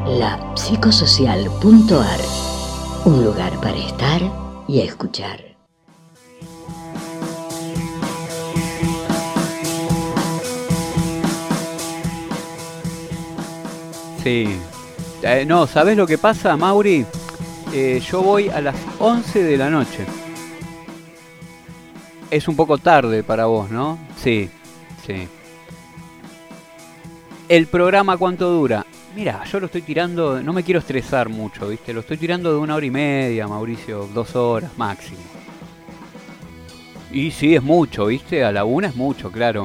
lapsicosocial.ar, un lugar para estar y escuchar. Sí. No, ¿sabés lo que pasa, Mauri? Yo voy a las 11 de la noche. Es un poco tarde para vos, ¿no? Sí, sí. ¿El programa cuánto dura? Mira, yo lo estoy tirando, no me quiero estresar mucho, ¿viste? Lo estoy tirando de 1 hora y media, Mauricio, 2 horas máximo. Y sí, es mucho, ¿viste? A la 1 es mucho, claro.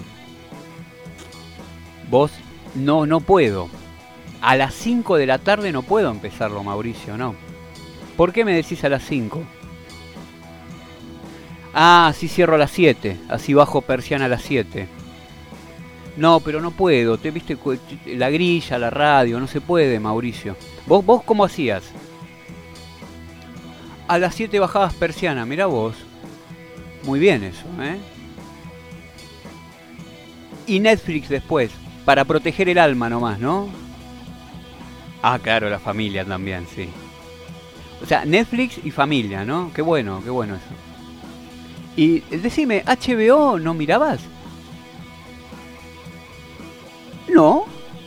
Vos, no puedo. A las 5 de la tarde no puedo empezarlo, Mauricio, no. ¿Por qué me decís a las 5? Ah, así cierro a las 7, así bajo persiana a las 7. No, pero no puedo, te viste la grilla, la radio, no se puede, Mauricio. ¿Vos cómo hacías? A las 7 bajabas persiana, mirá vos. Muy bien eso, ¿eh? Y Netflix después, para proteger el alma nomás, ¿no? Ah, claro, la familia también, sí. O sea, Netflix y familia, ¿no? Qué bueno eso. Y decime, ¿HBO no mirabas? No.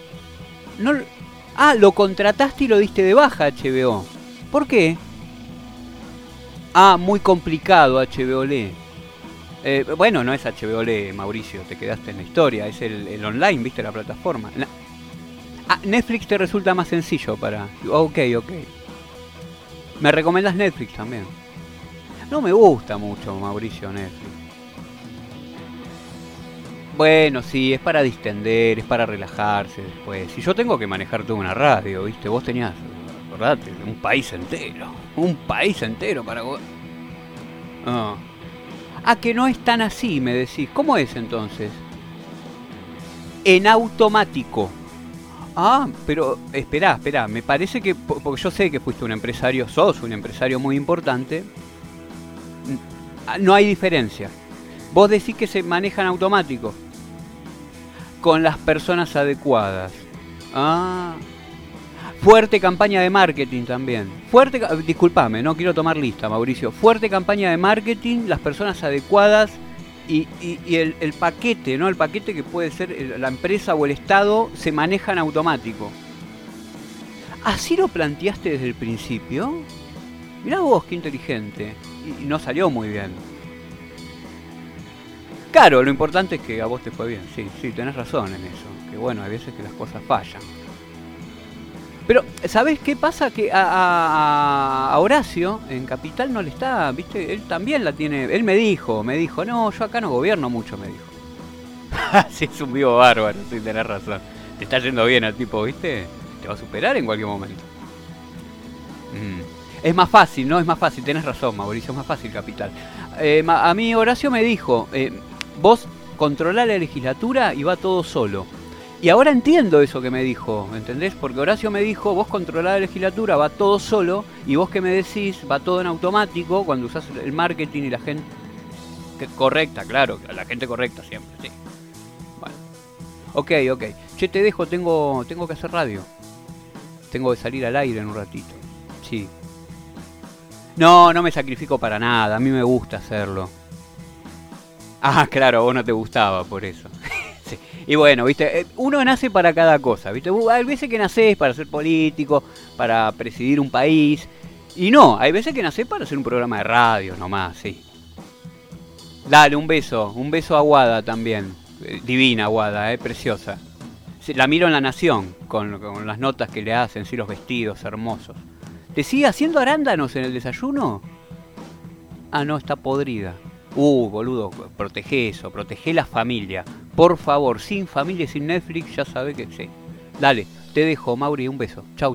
Ah, lo contrataste y lo diste de baja, HBO. ¿Por qué? Ah, muy complicado, HBO Lee. Bueno, no es HBO Lee, Mauricio, te quedaste en la historia. Es el online, ¿viste? La plataforma. Netflix te resulta más sencillo para... Ok. ¿Me recomendás Netflix también? No me gusta mucho, Mauricio, Netflix. Bueno, sí, es para distender, es para relajarse después. Si yo tengo que manejar toda una radio, ¿viste? Vos tenías, acordate, un país entero para... Ah, que no es tan así, me decís. ¿Cómo es entonces? En automático. Ah, pero esperá, me parece que... Porque yo sé que fuiste un empresario, sos un empresario muy importante. No hay diferencia. Vos decís que se manejan automático. Con las personas adecuadas. Ah. Fuerte campaña de marketing también. Disculpame, no quiero tomar lista, Mauricio. Fuerte campaña de marketing, las personas adecuadas y el paquete, ¿no? El paquete que puede ser la empresa o el Estado se maneja en automático. ¿Así lo planteaste desde el principio? Mirá vos, qué inteligente. Y no salió muy bien. Claro, lo importante es que a vos te fue bien. Sí, tenés razón en eso. Que bueno, hay veces que las cosas fallan. Pero, ¿sabés qué pasa? Que a Horacio, en Capital, no le está, ¿viste? Él también la tiene. Él me dijo, no, yo acá no gobierno mucho, me dijo. Sí, es un vivo bárbaro, sí, tenés razón. Te está yendo bien al tipo, ¿viste? Te va a superar en cualquier momento. Es más fácil, ¿no? Es más fácil, tenés razón, Mauricio, es más fácil Capital. A mí Horacio me dijo, vos controlá la legislatura y va todo solo. Y ahora entiendo eso que me dijo, ¿entendés? Porque Horacio me dijo, vos controlá la legislatura, va todo solo, y vos que me decís, va todo en automático, cuando usás el marketing y la gente correcta, claro, la gente correcta siempre, sí. Bueno. Ok. Che, te dejo, tengo que hacer radio. Tengo que salir al aire en un ratito. Sí. No me sacrifico para nada, a mí me gusta hacerlo. Ah, claro, a vos no te gustaba, por eso. Sí. Y bueno, viste, uno nace para cada cosa, viste. Hay veces que nacés para ser político, para presidir un país. Y no, hay veces que nacés para hacer un programa de radio nomás, sí. Dale, un beso a Guada también. Divina Guada, preciosa. La miro en La Nación, con las notas que le hacen, sí, los vestidos hermosos. ¿Te sigue haciendo arándanos en el desayuno? Ah, no, está podrida. Boludo, protege eso, protege la familia. Por favor, sin familia y sin Netflix, ya sabe que sí. Dale, te dejo, Mauri, un beso. Chau.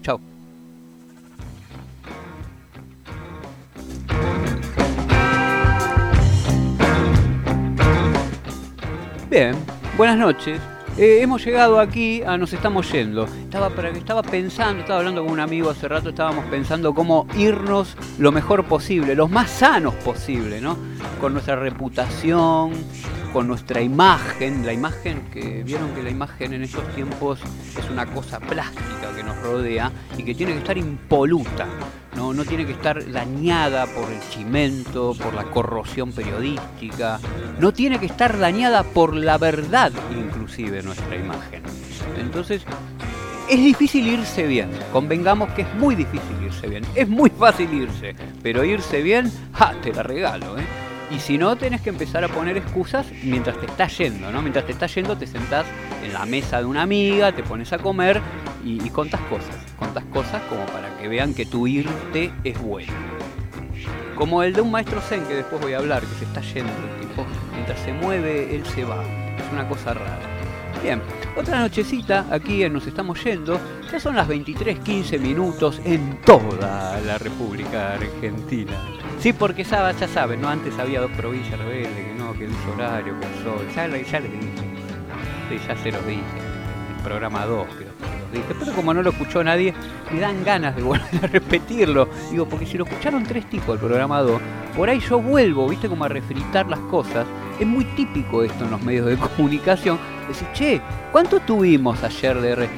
Bien, buenas noches. Hemos llegado aquí a Nos Estamos Yendo. Estaba hablando con un amigo hace rato, estábamos pensando cómo irnos lo mejor posible, lo más sanos posible, ¿no? Con nuestra reputación, con nuestra imagen, la imagen que vieron que la imagen en estos tiempos es una cosa plástica que nos rodea y que tiene que estar impoluta, no tiene que estar dañada por el chimento, por la corrosión periodística, no tiene que estar dañada por la verdad, inclusive nuestra imagen. Entonces es difícil irse bien, convengamos que es muy difícil irse bien, es muy fácil irse, pero irse bien, te la regalo, Y si no, tenés que empezar a poner excusas mientras te estás yendo, ¿no? Mientras te estás yendo te sentás en la mesa de una amiga, te pones a comer y contás cosas como para que vean que tu irte es bueno. Como el de un maestro zen que después voy a hablar, que se está yendo, el tipo, mientras se mueve, él se va. Es una cosa rara. Bien, otra nochecita aquí en Nos Estamos Yendo. Ya son las 23:15 minutos en toda la República Argentina. Sí, porque ya saben, ¿no? Antes había 2 provincias rebeldes, que el uso horario, que el sol. Ya les dije. Sí, ya se los dije. El programa 2, creo que se los dije. Pero como no lo escuchó nadie, me dan ganas de volver a repetirlo. Digo, porque si lo escucharon 3 tipos el programa 2, por ahí yo vuelvo, ¿viste? Como a refritar las cosas. Es muy típico esto en los medios de comunicación. Decir, che, ¿cuánto tuvimos ayer de rating?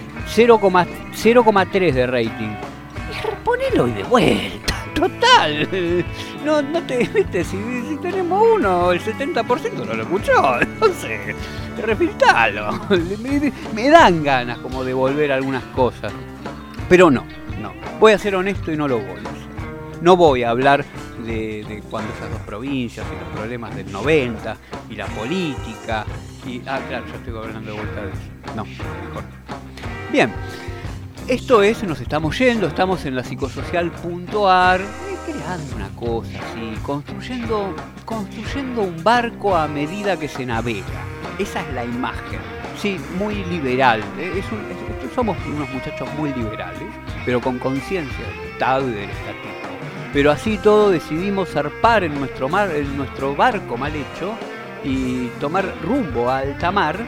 0,3 de rating. Y ponelo y de vuelta. Total. No te, viste, si tenemos uno, el 70% no lo escuchó. Entonces, refritalo. Me dan ganas como de volver a algunas cosas. Pero no. Voy a ser honesto y no lo voy a hacer. No voy a hablar de cuando esas 2 provincias y los problemas del 90 y la política y claro, ya estoy hablando de vuelta de eso. No, mejor. Bien, esto es Nos Estamos Yendo, estamos en la psicosocial.ar, creando una cosa así, construyendo un barco a medida que se navega. Esa es la imagen, sí, muy liberal. Somos unos muchachos muy liberales, pero con conciencia del Estado y del estatuto. Pero así todo decidimos zarpar en nuestro barco mal hecho y tomar rumbo a alta mar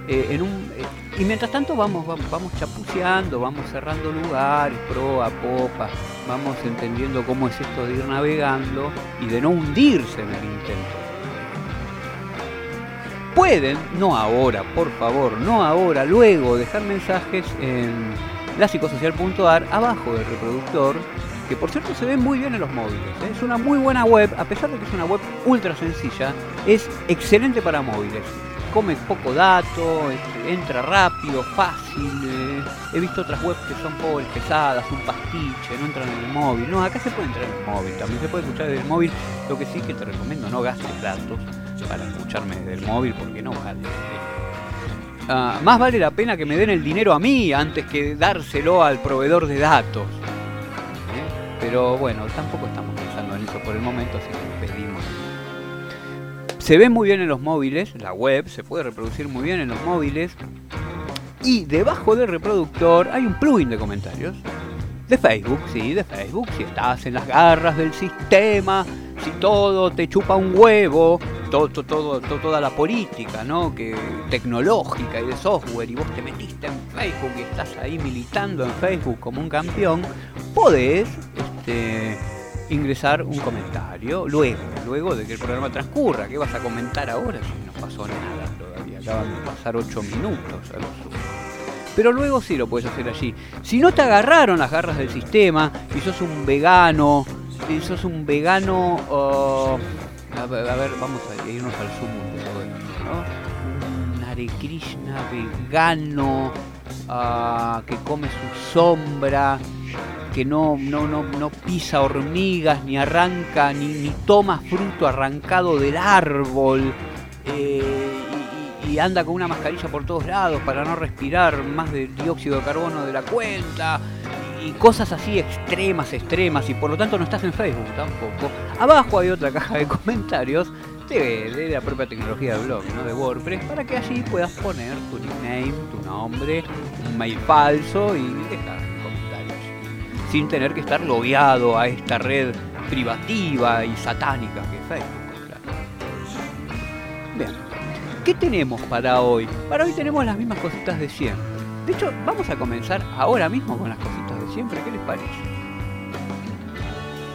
y mientras tanto vamos chapuceando, vamos cerrando lugares, proa, popa, vamos entendiendo cómo es esto de ir navegando y de no hundirse en el intento. Pueden, no ahora, por favor, no ahora, luego dejar mensajes en lapsicosocial.ar abajo del reproductor, que por cierto se ve muy bien en los móviles. Es una muy buena web, a pesar de que es una web ultra sencilla, es excelente para móviles. Come poco dato, entra rápido, fácil. He visto otras webs que son pobres, pesadas, un pastiche, no entran en el móvil. No, acá se puede entrar en el móvil, también se puede escuchar desde el móvil. Lo que sí que te recomiendo, no gastes datos para escucharme desde el móvil porque no vale. Más vale la pena que me den el dinero a mí antes que dárselo al proveedor de datos. Pero bueno, tampoco estamos pensando en eso por el momento, así que pedimos. Se ve muy bien en los móviles, la web se puede reproducir muy bien en los móviles. Y debajo del reproductor hay un plugin de comentarios. De Facebook, sí, de Facebook. Si estás en las garras del sistema, si todo te chupa un huevo, toda la política, ¿no? Que tecnológica y de software, y vos te metiste en Facebook y estás ahí militando en Facebook como un campeón, podés ingresar un comentario luego de que el programa transcurra. ¿Qué vas a comentar ahora si no pasó nada todavía? Acaban de pasar 8 minutos a lo sumo. Pero luego sí lo puedes hacer allí. Si no te agarraron las garras del sistema y sos un vegano, a ver, vamos a irnos al sumo de todo esto, ¿no? Un Hare Krishna vegano que come su sombra, que no pisa hormigas, ni arranca, ni toma fruto arrancado del árbol, y anda con una mascarilla por todos lados para no respirar más de dióxido de carbono de la cuenta, y cosas así extremas, y por lo tanto no estás en Facebook tampoco. Abajo hay otra caja de comentarios de la propia tecnología del blog, ¿no? De WordPress, para que allí puedas poner tu nickname, tu nombre, un mail falso y dejar comentarios, sin tener que estar logueado a esta red privativa y satánica que es Facebook, claro. Bien, ¿qué tenemos para hoy? Para hoy tenemos las mismas cositas de siempre. De hecho, vamos a comenzar ahora mismo con las cositas de siempre, ¿qué les parece?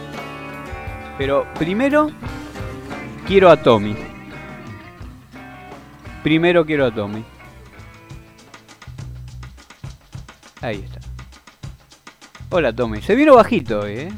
Pero primero quiero a Tommy. Primero quiero a Tommy. Ahí está. Hola Tommy. Se vino bajito hoy, ¿eh?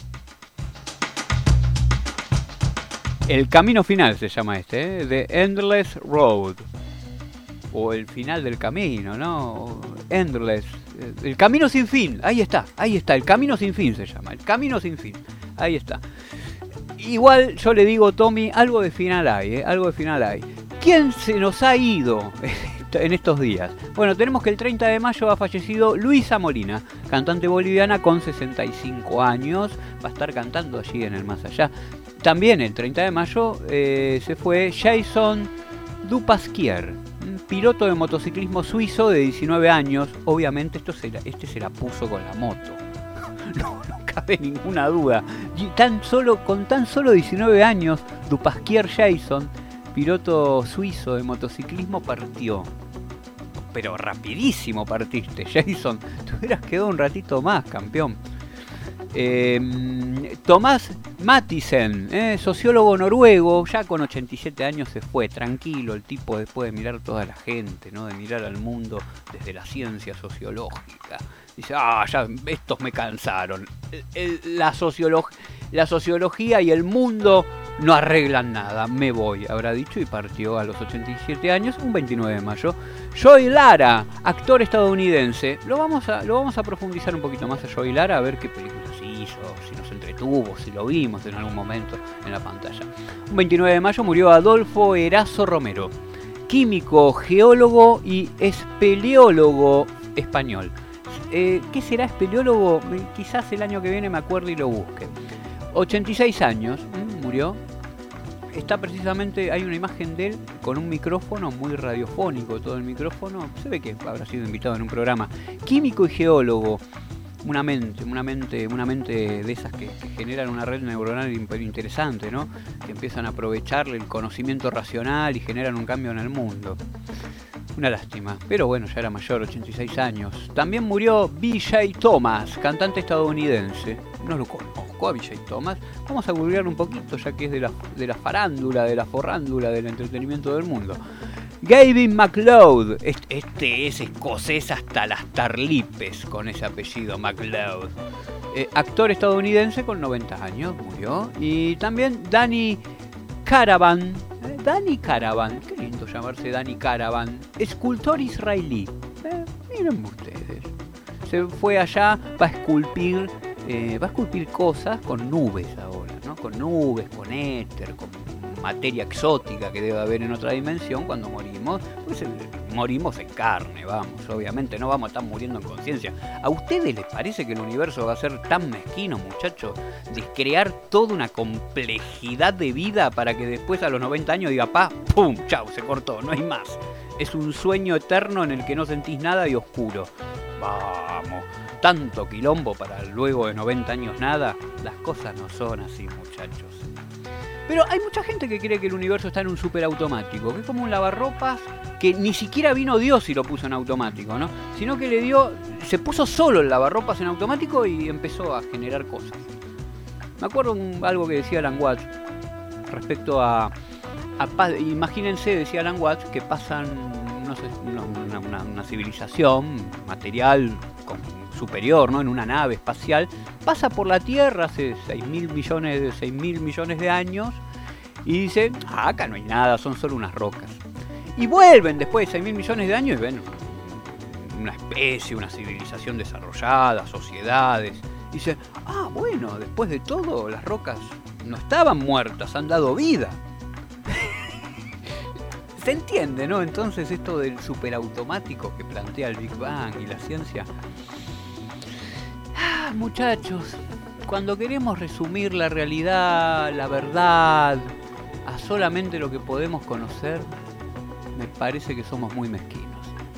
El camino final se llama este, ¿eh? The Endless Road. O el final del camino, ¿no? Endless. El camino sin fin. Ahí está. El camino sin fin se llama. El camino sin fin. Ahí está. Igual yo le digo, Tommy, algo de final hay, ¿eh? Algo de final hay. ¿Quién se nos ha ido en estos días? Bueno, tenemos que el 30 de mayo ha fallecido Luisa Molina, cantante boliviana con 65 años. Va a estar cantando allí en el más allá. También el 30 de mayo se fue Jason Dupasquier, un piloto de motociclismo suizo de 19 años. Obviamente este se la puso con la moto. No cabe ninguna duda. Con tan solo 19 años, Dupasquier Jason, piloto suizo de motociclismo, partió. Pero rapidísimo partiste, Jason. Te hubieras quedado un ratito más, campeón. Tomás Mathisen, sociólogo noruego, ya con 87 años se fue, tranquilo el tipo, después de mirar toda la gente, ¿no? De mirar al mundo desde la ciencia sociológica. Dice, ya estos me cansaron. La sociología y el mundo no arreglan nada, me voy, habrá dicho, y partió a los 87 años, un 29 de mayo. Joey Lara, actor estadounidense. Lo vamos a profundizar un poquito más a Joey Lara, a ver qué películas hizo, si nos entretuvo, si lo vimos en algún momento en la pantalla. Un 29 de mayo murió Adolfo Erazo Romero, químico, geólogo y espeleólogo español. ¿Qué será espeleólogo? Quizás el año que viene me acuerde y lo busque. 86 años, murió. Está precisamente, hay una imagen de él con un micrófono muy radiofónico, todo el micrófono. Se ve que habrá sido invitado en un programa. Químico y geólogo. Una mente de esas que generan una red neuronal interesante, ¿no? Que empiezan a aprovechar el conocimiento racional y generan un cambio en el mundo. Una lástima, pero bueno, ya era mayor, 86 años. También murió B.J. Thomas, cantante estadounidense. No lo conozco a B.J. Thomas. Vamos a googlear un poquito, ya que es de la farándula, de la forrándula del entretenimiento del mundo. Gavin MacLeod, este es escocés hasta las tarlipes con ese apellido, MacLeod. Actor estadounidense con 90 años, murió. Y también Danny Caravan. Danny Caravan, qué lindo llamarse Danny Caravan, escultor israelí. Miren ustedes, se fue allá, va a esculpir cosas con nubes ahora, ¿no? Con nubes, con éter, con materia exótica que debe haber en otra dimensión cuando morimos. Pues morimos en carne, vamos, obviamente no vamos a estar muriendo en conciencia. ¿A ustedes les parece que el universo va a ser tan mezquino, muchachos, de crear toda una complejidad de vida para que después a los 90 años diga, ¡pum! ¡Chau! Se cortó, no hay más. Es un sueño eterno en el que no sentís nada y oscuro. Vamos, tanto quilombo para luego de 90 años nada. Las cosas no son así, muchachos. Pero hay mucha gente que cree que el universo está en un superautomático, que es como un lavarropas que ni siquiera vino Dios y lo puso en automático, ¿no? Sino que se puso solo el lavarropas en automático y empezó a generar cosas. Me acuerdo algo que decía Alan Watts respecto a imagínense, decía Alan Watts, que pasan, no sé, una civilización material superior, ¿no? En una nave espacial, pasa por la Tierra hace 6.000 millones de años y dice, acá no hay nada, son solo unas rocas. Y vuelven después de 6.000 millones de años y ven una especie, una civilización desarrollada, sociedades. Y dicen, bueno, después de todo las rocas no estaban muertas, han dado vida. Se entiende, ¿no? Entonces esto del superautomático que plantea el Big Bang y la ciencia. Muchachos, cuando queremos resumir la realidad, la verdad, a solamente lo que podemos conocer, me parece que somos muy mezquinos.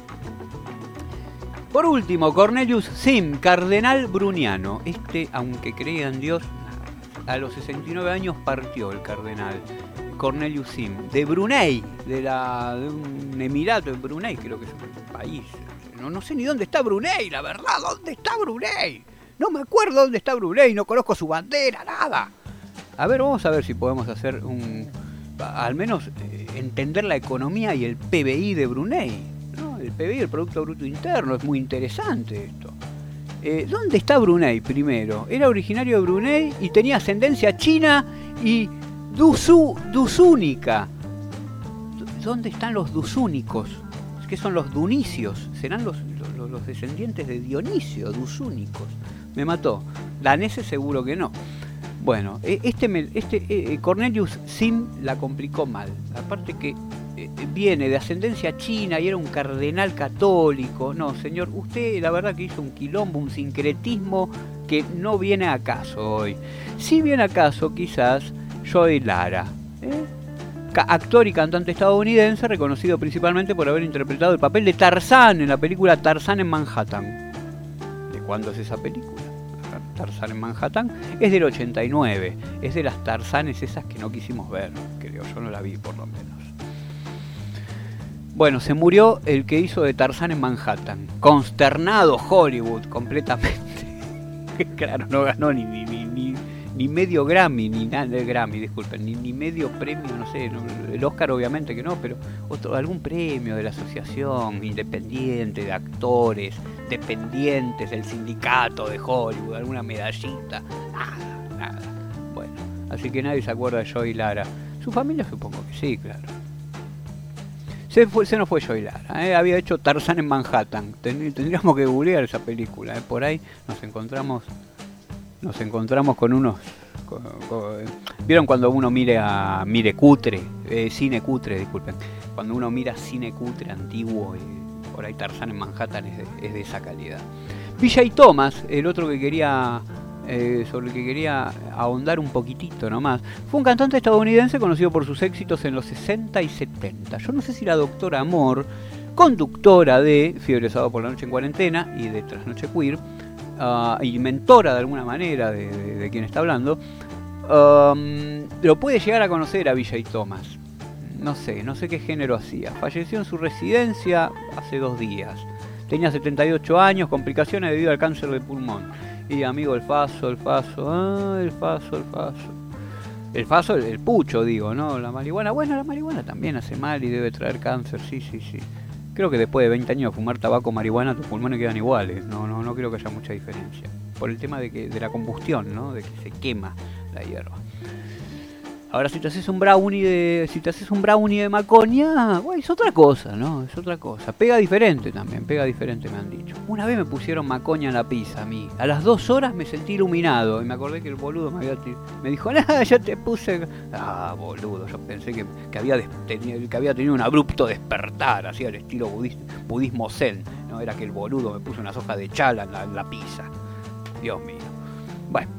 Por último, Cornelius Sim, cardenal bruniano. Aunque creía en Dios, a los 69 años partió el cardenal Cornelius Sim, de Brunei, de un emirato de Brunei, creo que es un país. No sé ni dónde está Brunei, la verdad, ¿dónde está Brunei? No me acuerdo dónde está Brunei, no conozco su bandera, nada. A ver, vamos a ver si podemos hacer al menos entender la economía y el PBI de Brunei, ¿no? El PBI, el Producto Bruto Interno, es muy interesante esto. ¿Dónde está Brunei primero? Era originario de Brunei y tenía ascendencia china y dusúnica. ¿Dónde están los dusúnicos? ¿Qué son los dunicios? ¿Serán los descendientes de Dionisio, dusúnicos? Me mató. Daneses seguro que no. Bueno, Cornelius Sim la complicó mal. Aparte que viene de ascendencia china y era un cardenal católico. No, señor, usted la verdad que hizo un quilombo, un sincretismo que no viene a caso hoy. Sí viene a caso quizás Joey Lara, actor y cantante estadounidense reconocido principalmente por haber interpretado el papel de Tarzán en la película Tarzán en Manhattan. ¿De cuándo es esa película? Tarzán en Manhattan es del 89, es de las Tarzanes esas que no quisimos ver, creo, yo no la vi por lo menos. Bueno, se murió el que hizo de Tarzán en Manhattan, consternado Hollywood completamente. Claro, no ganó ni medio Grammy, ni nada de Grammy, disculpen, ni medio premio, no sé, el Oscar obviamente que no, pero algún premio de la asociación independiente de actores, dependientes del sindicato de Hollywood, alguna medallita, nada. Bueno, así que nadie se acuerda de Joey Lara. Su familia supongo que sí, claro. Se nos fue Joey Lara, había hecho Tarzán en Manhattan. Tendríamos que googlear esa película, por ahí nos encontramos con unos... ¿Vieron cuando uno mire cutre? Cine cutre, disculpen. Cuando uno mira cine cutre antiguo, por ahí Tarzán en Manhattan es de esa calidad. Vijay Thomas, el otro que quería... sobre el que quería ahondar un poquitito nomás, fue un cantante estadounidense conocido por sus éxitos en los 60 y 70. Yo no sé si la doctora Amor, conductora de Fiebre Sábado por la Noche en Cuarentena y de Trasnoche Queer, y mentora de alguna manera de quien está hablando, lo puede llegar a conocer a Vijay Thomas. No sé qué género hacía. Falleció en su residencia hace 2 días. Tenía 78 años, complicaciones debido al cáncer de pulmón. Y amigo, el faso, el pucho, digo, ¿no? La marihuana, bueno, la marihuana también hace mal y debe traer cáncer, sí. Creo que después de 20 años de fumar tabaco o marihuana, tus pulmones quedan iguales, no creo que haya mucha diferencia. Por el tema de la combustión, ¿no? De que se quema la hierba. Ahora, si te haces un brownie de macoña, bueno, es otra cosa, ¿no? Es otra cosa. Pega diferente también, me han dicho. Una vez me pusieron macoña en la pizza a mí. A las 2 horas me sentí iluminado y me acordé que el boludo me dijo, ya te puse... boludo, yo pensé que había tenido un abrupto despertar, así al estilo budismo zen, ¿no? Era que el boludo me puso unas hojas de chala en la pizza. Dios mío. Bueno.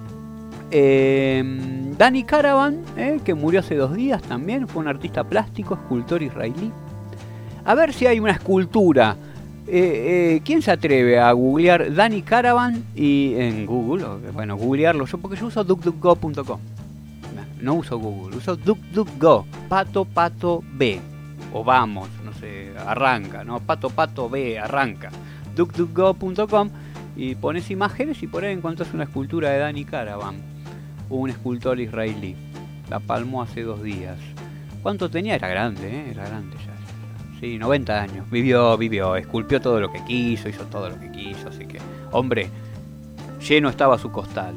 Danny Caravan, que murió hace 2 días también, fue un artista plástico, escultor israelí. A ver si hay una escultura. ¿Quién se atreve a googlear Danny Caravan y en Google? Bueno, googlearlo porque yo uso DuckDuckGo.com. No uso Google, uso DuckDuckGo. Pato B. O vamos, no sé, arranca, ¿no? Pato B, arranca. DuckDuckGo.com y pones imágenes y por ahí encontrás una escultura de Danny Caravan, un escultor israelí. La palmó hace 2 días. ¿Cuánto tenía? Era grande ya. Sí, 90 años. Vivió, esculpió todo lo que quiso, hizo todo lo que quiso, así que, hombre, lleno estaba su costal,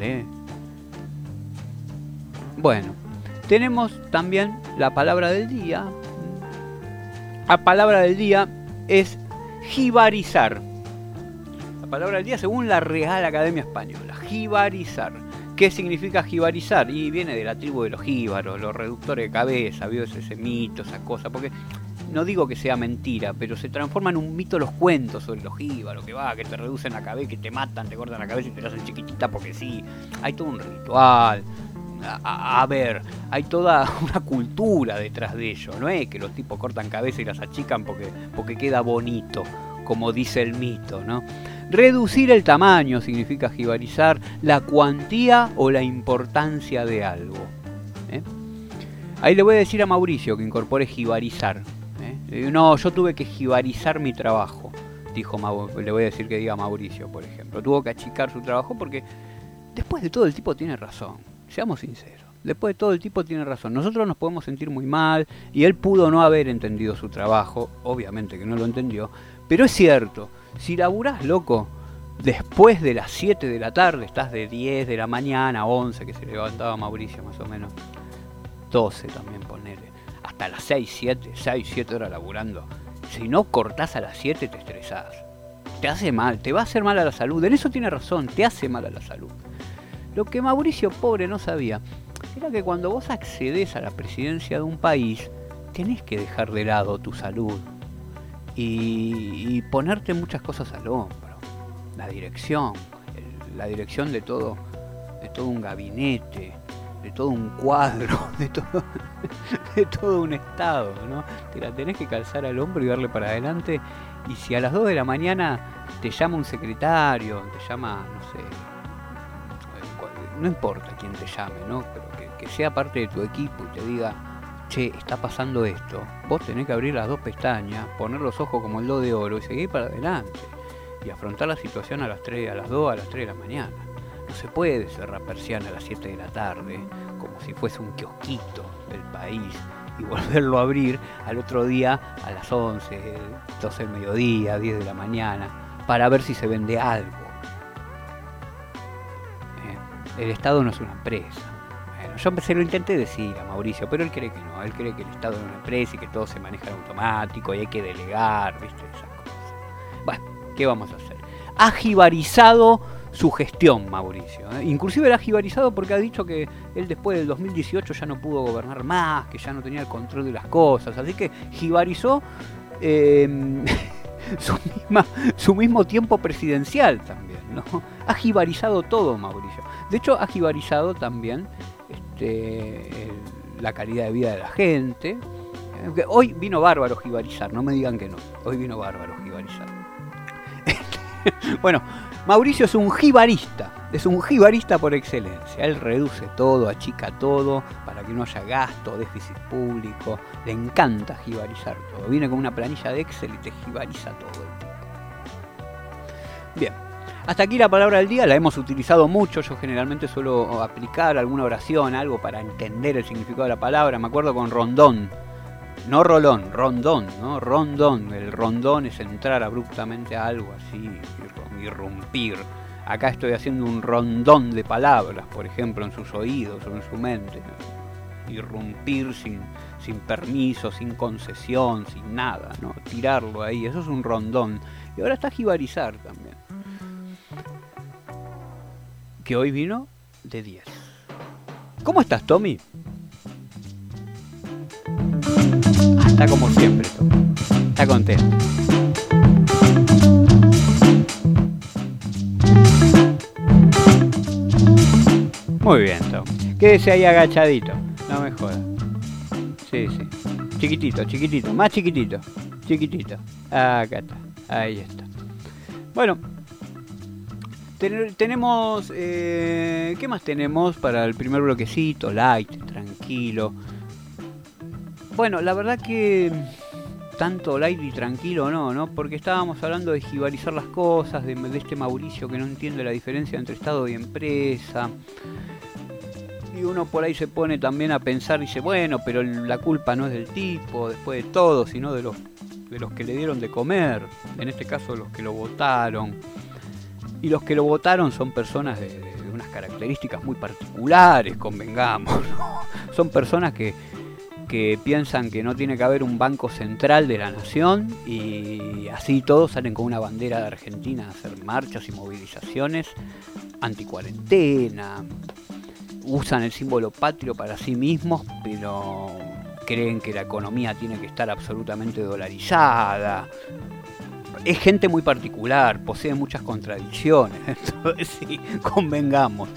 Bueno, tenemos también la palabra del día. La palabra del día es jibarizar. La palabra del día según la Real Academia Española, jibarizar. ¿Qué significa jibarizar? Y viene de la tribu de los jíbaros, los reductores de cabeza, vio ese mito, esa cosa, porque no digo que sea mentira, pero se transforma en un mito los cuentos sobre los jíbaros, que te reducen la cabeza, que te matan, te cortan la cabeza y te la hacen chiquitita porque sí. Hay todo un ritual. A ver, hay toda una cultura detrás de ello, no es que los tipos cortan cabeza y las achican porque queda bonito, como dice el mito, ¿no? Reducir el tamaño significa jibarizar la cuantía o la importancia de algo. Ahí le voy a decir a Mauricio que incorpore jibarizar. No, yo tuve que jibarizar mi trabajo, le voy a decir que diga Mauricio, por ejemplo. Tuvo que achicar su trabajo porque, después de todo, el tipo tiene razón. Seamos sinceros. Después de todo, el tipo tiene razón. Nosotros nos podemos sentir muy mal y él pudo no haber entendido su trabajo, obviamente que no lo entendió, pero es cierto, si laburás, loco, después de las 7 de la tarde, estás de 10 de la mañana, 11 que se levantaba Mauricio más o menos, 12 también ponele, hasta las 6, 7 horas laburando. Si no cortás a las 7 te estresás, te hace mal, te va a hacer mal a la salud. En eso tiene razón, te hace mal a la salud. Lo que Mauricio pobre no sabía era que cuando vos accedés a la presidencia de un país tenés que dejar de lado tu salud y ponerte muchas cosas al hombro. La dirección de todo un gabinete, de todo un cuadro, de todo un estado, ¿no? Te la tenés que calzar al hombro y darle para adelante. Y si a las 2 de la mañana te llama un secretario, te llama, no sé, no importa quién te llame, ¿no? Pero que sea parte de tu equipo y te diga, che, está pasando esto, vos tenés que abrir las 2 pestañas, poner los ojos como el 2 de oro y seguir para adelante. Y afrontar la situación a las 2, a las 3 de la mañana. No se puede cerrar persiana a las 7 de la tarde, como si fuese un kiosquito del país, y volverlo a abrir al otro día a las 11, 12 del mediodía, 10 de la mañana, para ver si se vende algo. El Estado no es una empresa. Bueno, yo se lo intenté decir a Mauricio, pero él cree que no. Él cree que el Estado es una empresa y que todo se maneja en automático y hay que delegar, ¿viste? Esas cosas. Bueno, ¿qué vamos a hacer? Ha jibarizado su gestión, Mauricio. Inclusive la ha jibarizado porque ha dicho que él después del 2018 ya no pudo gobernar más, que ya no tenía el control de las cosas. Así que jibarizó su mismo tiempo presidencial también, ¿no? Ha jibarizado todo, Mauricio. De hecho, ha jibarizado también la calidad de vida de la gente. Hoy vino bárbaro jibarizar, no me digan que no. Hoy vino bárbaro jibarizar. Bueno, Mauricio es un jibarista por excelencia. Él reduce todo, achica todo, para que no haya gasto, déficit público. Le encanta jibarizar todo. Viene con una planilla de Excel y te jibariza todo el tiempo. Bien, hasta aquí la palabra del día. La hemos utilizado mucho. Yo generalmente suelo aplicar alguna oración, algo para entender el significado de la palabra. Me acuerdo con Rondón. No Rolón, Rondón, ¿no? Rondón. El rondón es entrar abruptamente a algo así, irrumpir. Acá estoy haciendo un rondón de palabras, por ejemplo, en sus oídos o en su mente. Irrumpir sin permiso, sin concesión, sin nada, ¿no? Tirarlo ahí, eso es un rondón. Y ahora está jibarizar también. Que hoy vino de 10. ¿Cómo estás, Tommy? Está como siempre, Tommy. Está contento. Muy bien, Tommy. Quédese ahí agachadito. No me jodas. Sí. Chiquitito. Más chiquitito. Acá está. Ahí está. Bueno. Tenemos... ¿qué más tenemos para el primer bloquecito? Light, tranquilo. Bueno, la verdad que tanto light y tranquilo no, porque estábamos hablando de jibarizar las cosas, de este Mauricio que no entiende la diferencia entre Estado y empresa. Y uno por ahí se pone también a pensar y dice, bueno, pero la culpa no es del tipo, después de todo, sino de los que le dieron de comer, en este caso los que lo votaron. Y los que lo votaron son personas de unas características muy particulares, convengamos, ¿no? Son personas que piensan que no tiene que haber un banco central de la nación y así todos salen con una bandera de Argentina a hacer marchas y movilizaciones anticuarentena, usan el símbolo patrio para sí mismos, pero creen que la economía tiene que estar absolutamente dolarizada. Es gente muy particular, posee muchas contradicciones, entonces sí, convengamos.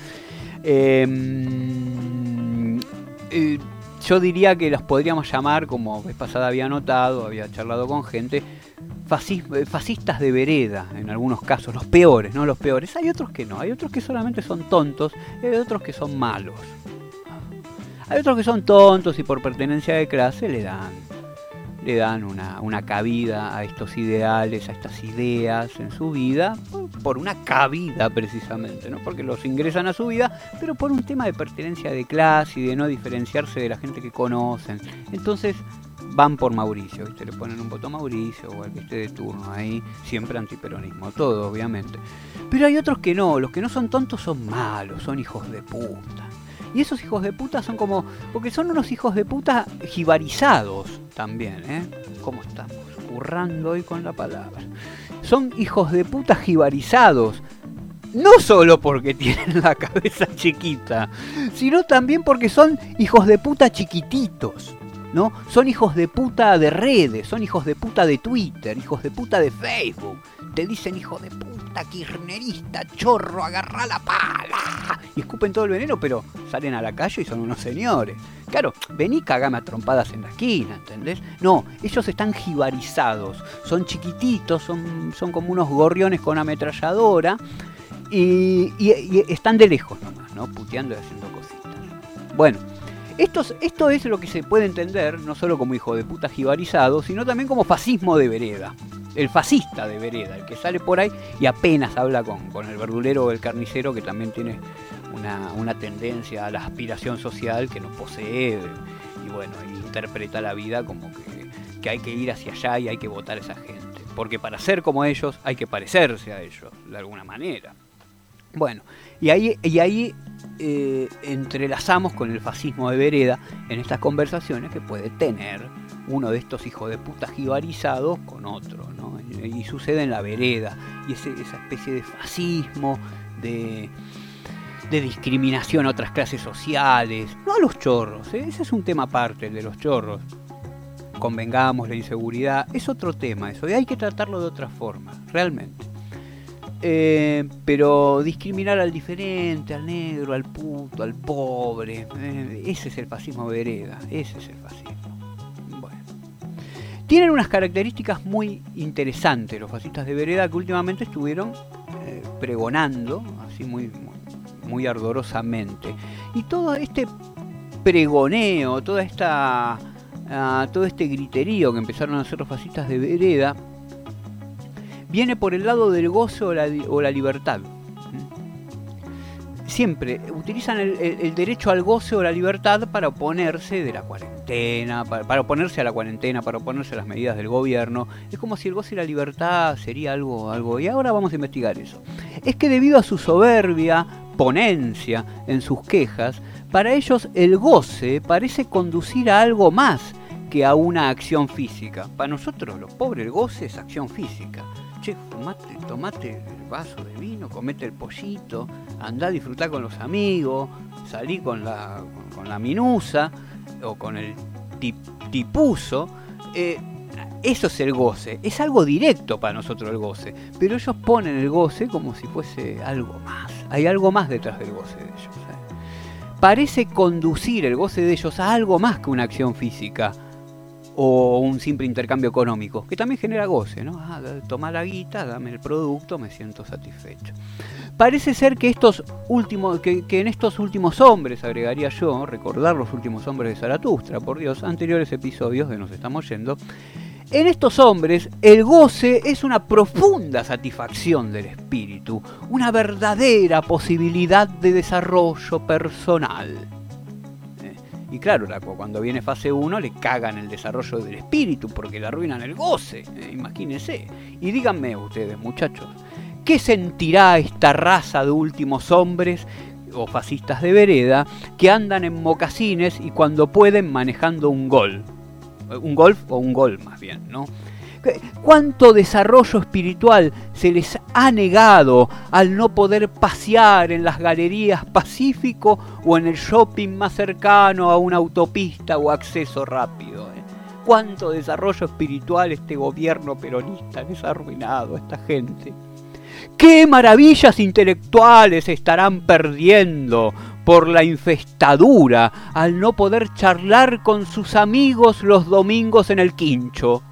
Yo diría que los podríamos llamar, como vez pasada había notado, había charlado con gente, fascistas de vereda, en algunos casos, los peores, ¿no? Los peores. Hay otros que no, hay otros que solamente son tontos y hay otros que son malos. Hay otros que son tontos y por pertenencia de clase le dan le dan una cabida a estos ideales, a estas ideas en su vida, por una cabida precisamente, ¿no? Porque los ingresan a su vida, pero por un tema de pertenencia de clase y de no diferenciarse de la gente que conocen. Entonces van por Mauricio, ¿viste? Le ponen un voto a Mauricio o al que esté de turno ahí, siempre antiperonismo, todo obviamente. Pero hay otros que no, los que no son tontos son malos, son hijos de puta. Y esos hijos de puta son como... porque son unos hijos de puta jibarizados también, ¿eh? ¿Cómo estamos currando hoy con la palabra? Son hijos de puta jibarizados. No solo porque tienen la cabeza chiquita, sino también porque son hijos de puta chiquititos, ¿no? Son hijos de puta de redes, son hijos de puta de Twitter, hijos de puta de Facebook. Te dicen hijo de puta, kirchnerista, chorro, agarrá la pala. Y escupen todo el veneno, pero salen a la calle y son unos señores. Claro, vení cagame a trompadas en la esquina, ¿entendés? No, ellos están jibarizados, son chiquititos, son como unos gorriones con ametralladora y están de lejos nomás, ¿no? Puteando y haciendo cositas. Bueno, esto es lo que se puede entender, no solo como hijo de puta jibarizado, sino también como fascismo de vereda. El fascista de vereda, el que sale por ahí y apenas habla con el verdulero o el carnicero, que también tiene una tendencia a la aspiración social que nos posee, y bueno, interpreta la vida como que hay que ir hacia allá y hay que votar a esa gente, porque para ser como ellos hay que parecerse a ellos de alguna manera. Bueno, y ahí entrelazamos con el fascismo de vereda en estas conversaciones que puede tener uno de estos hijos de puta jibarizados con otro, ¿no? Y sucede en la vereda, y esa especie de fascismo, de discriminación a otras clases sociales, no a los chorros, ¿eh? Ese es un tema aparte, el de los chorros. Convengamos, la inseguridad, es otro tema eso, y hay que tratarlo de otra forma, realmente. Pero discriminar al diferente, al negro, al puto, al pobre, ese es el fascismo de vereda, ese es el fascismo. Bueno, tienen unas características muy interesantes los fascistas de vereda, que últimamente estuvieron pregonando así muy ardorosamente, y todo este pregoneo, todo este griterío que empezaron a hacer los fascistas de vereda viene por el lado del goce o la libertad. Siempre utilizan el derecho al goce o la libertad para oponerse de la cuarentena, para oponerse a la cuarentena, para oponerse a las medidas del gobierno. Es como si el goce y la libertad sería algo, y ahora vamos a investigar eso. Es que debido a su soberbia ponencia en sus quejas, para ellos el goce parece conducir a algo más que a una acción física. Para nosotros, los pobres, el goce es acción física. Che, tomate el vaso de vino, comete el pollito, andá a disfrutar con los amigos, salí con la minusa o con el tipuzo. Eso es el goce, es algo directo para nosotros el goce, pero ellos ponen el goce como si fuese algo más. Hay algo más detrás del goce de ellos. Parece conducir el goce de ellos a algo más que una acción física o un simple intercambio económico, que también genera goce, ¿no? Toma la guita, dame el producto, me siento satisfecho. Parece ser que en estos últimos hombres, agregaría yo, recordar los últimos hombres de Zaratustra, por Dios, anteriores episodios de Nos Estamos Yendo, en estos hombres el goce es una profunda satisfacción del espíritu, una verdadera posibilidad de desarrollo personal. Y claro, cuando viene fase 1 le cagan el desarrollo del espíritu porque le arruinan el goce, imagínense. Y díganme ustedes, muchachos, ¿qué sentirá esta raza de últimos hombres o fascistas de vereda que andan en mocasines y cuando pueden manejando un golf o un gol más bien, ¿no? ¿Cuánto desarrollo espiritual se les ha negado al no poder pasear en las galerías Pacífico o en el shopping más cercano a una autopista o acceso rápido? ¿Cuánto desarrollo espiritual este gobierno peronista les ha arruinado a esta gente? ¿Qué maravillas intelectuales estarán perdiendo por la infestadura al no poder charlar con sus amigos los domingos en el quincho?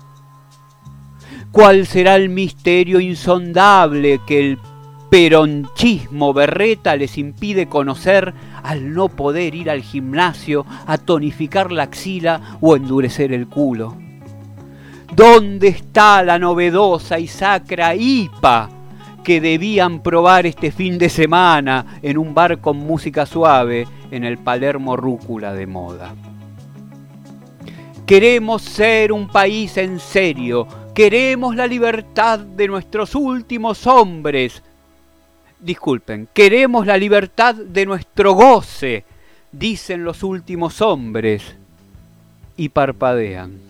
¿Cuál será el misterio insondable que el peronchismo berreta les impide conocer al no poder ir al gimnasio a tonificar la axila o endurecer el culo? ¿Dónde está la novedosa y sacra IPA que debían probar este fin de semana en un bar con música suave en el Palermo Rúcula de moda? Queremos ser un país en serio, queremos la libertad de nuestros últimos hombres. Disculpen, queremos la libertad de nuestro goce, dicen los últimos hombres, y parpadean.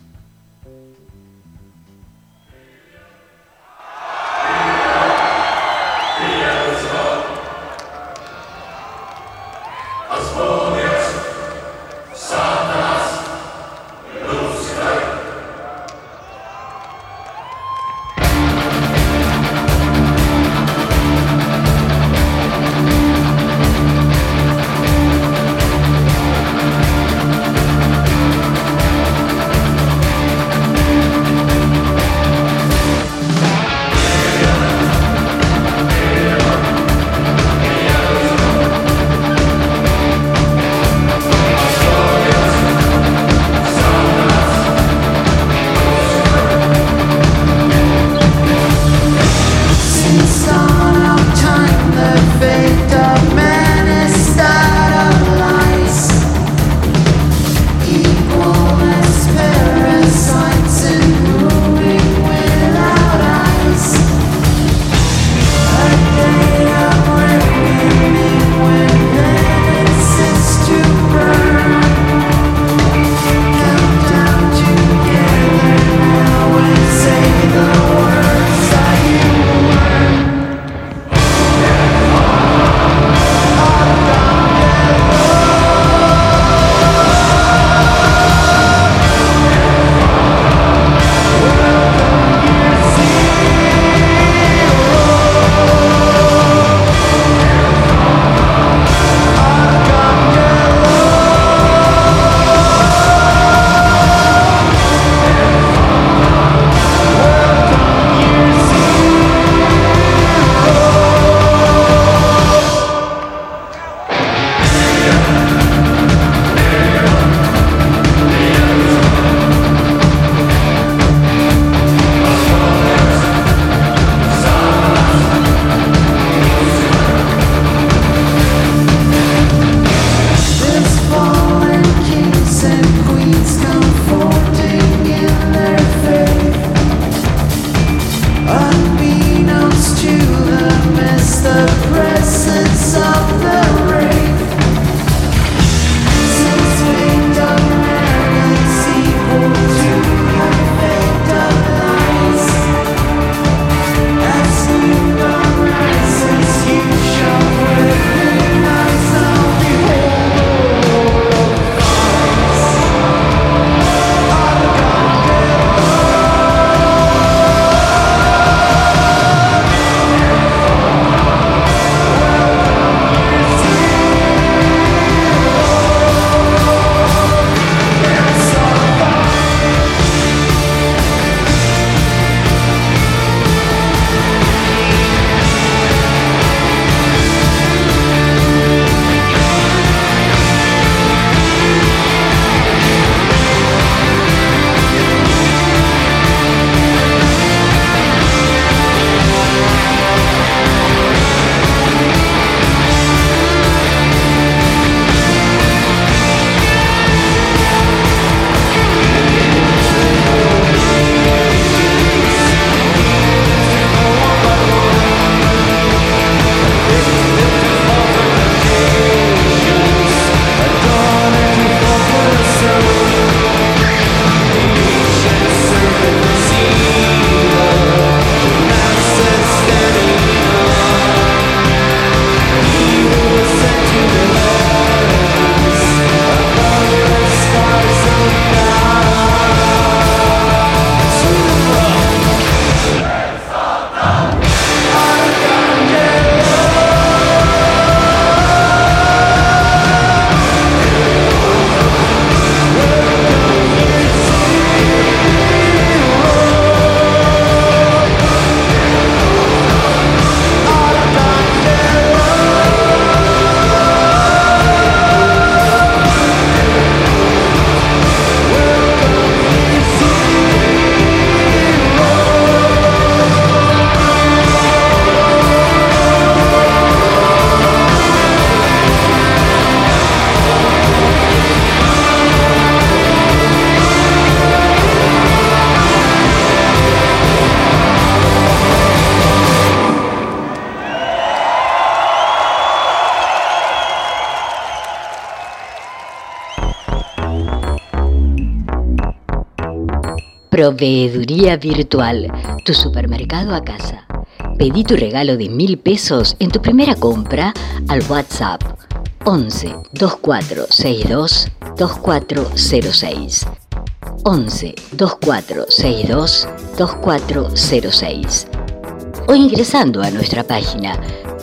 Proveeduría Virtual, tu supermercado a casa. Pedí tu regalo de 1.000 pesos en tu primera compra al WhatsApp 11 2462 2406. 11 2462 2406. O ingresando a nuestra página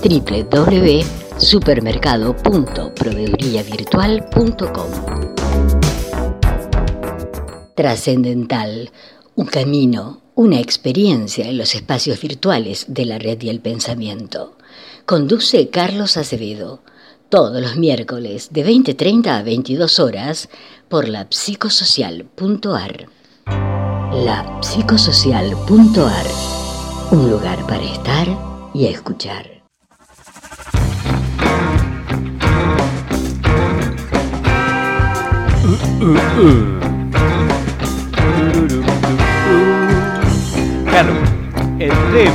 www.supermercado.proveeduriavirtual.com. Trascendental, un camino, una experiencia en los espacios virtuales de la red y el pensamiento. Conduce Carlos Acevedo, todos los miércoles de 20:30 a 22 horas por la psicosocial.ar. La psicosocial.ar, un lugar para estar y escuchar. Claro, el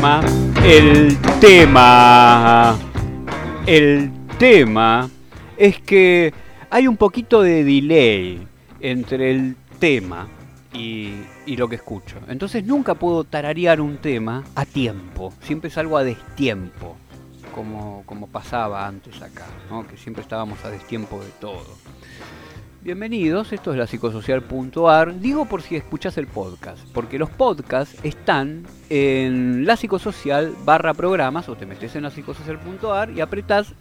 tema es que hay un poquito de delay entre el tema y lo que escucho. Entonces nunca puedo tararear un tema a tiempo, siempre salgo a destiempo, como pasaba antes acá, ¿no? Que siempre estábamos a destiempo de todo. Bienvenidos, esto es la psicosocial.ar. Digo por si escuchás el podcast, porque los podcasts están en la psicosocial /programas, o te metes en la psicosocial.ar y apretás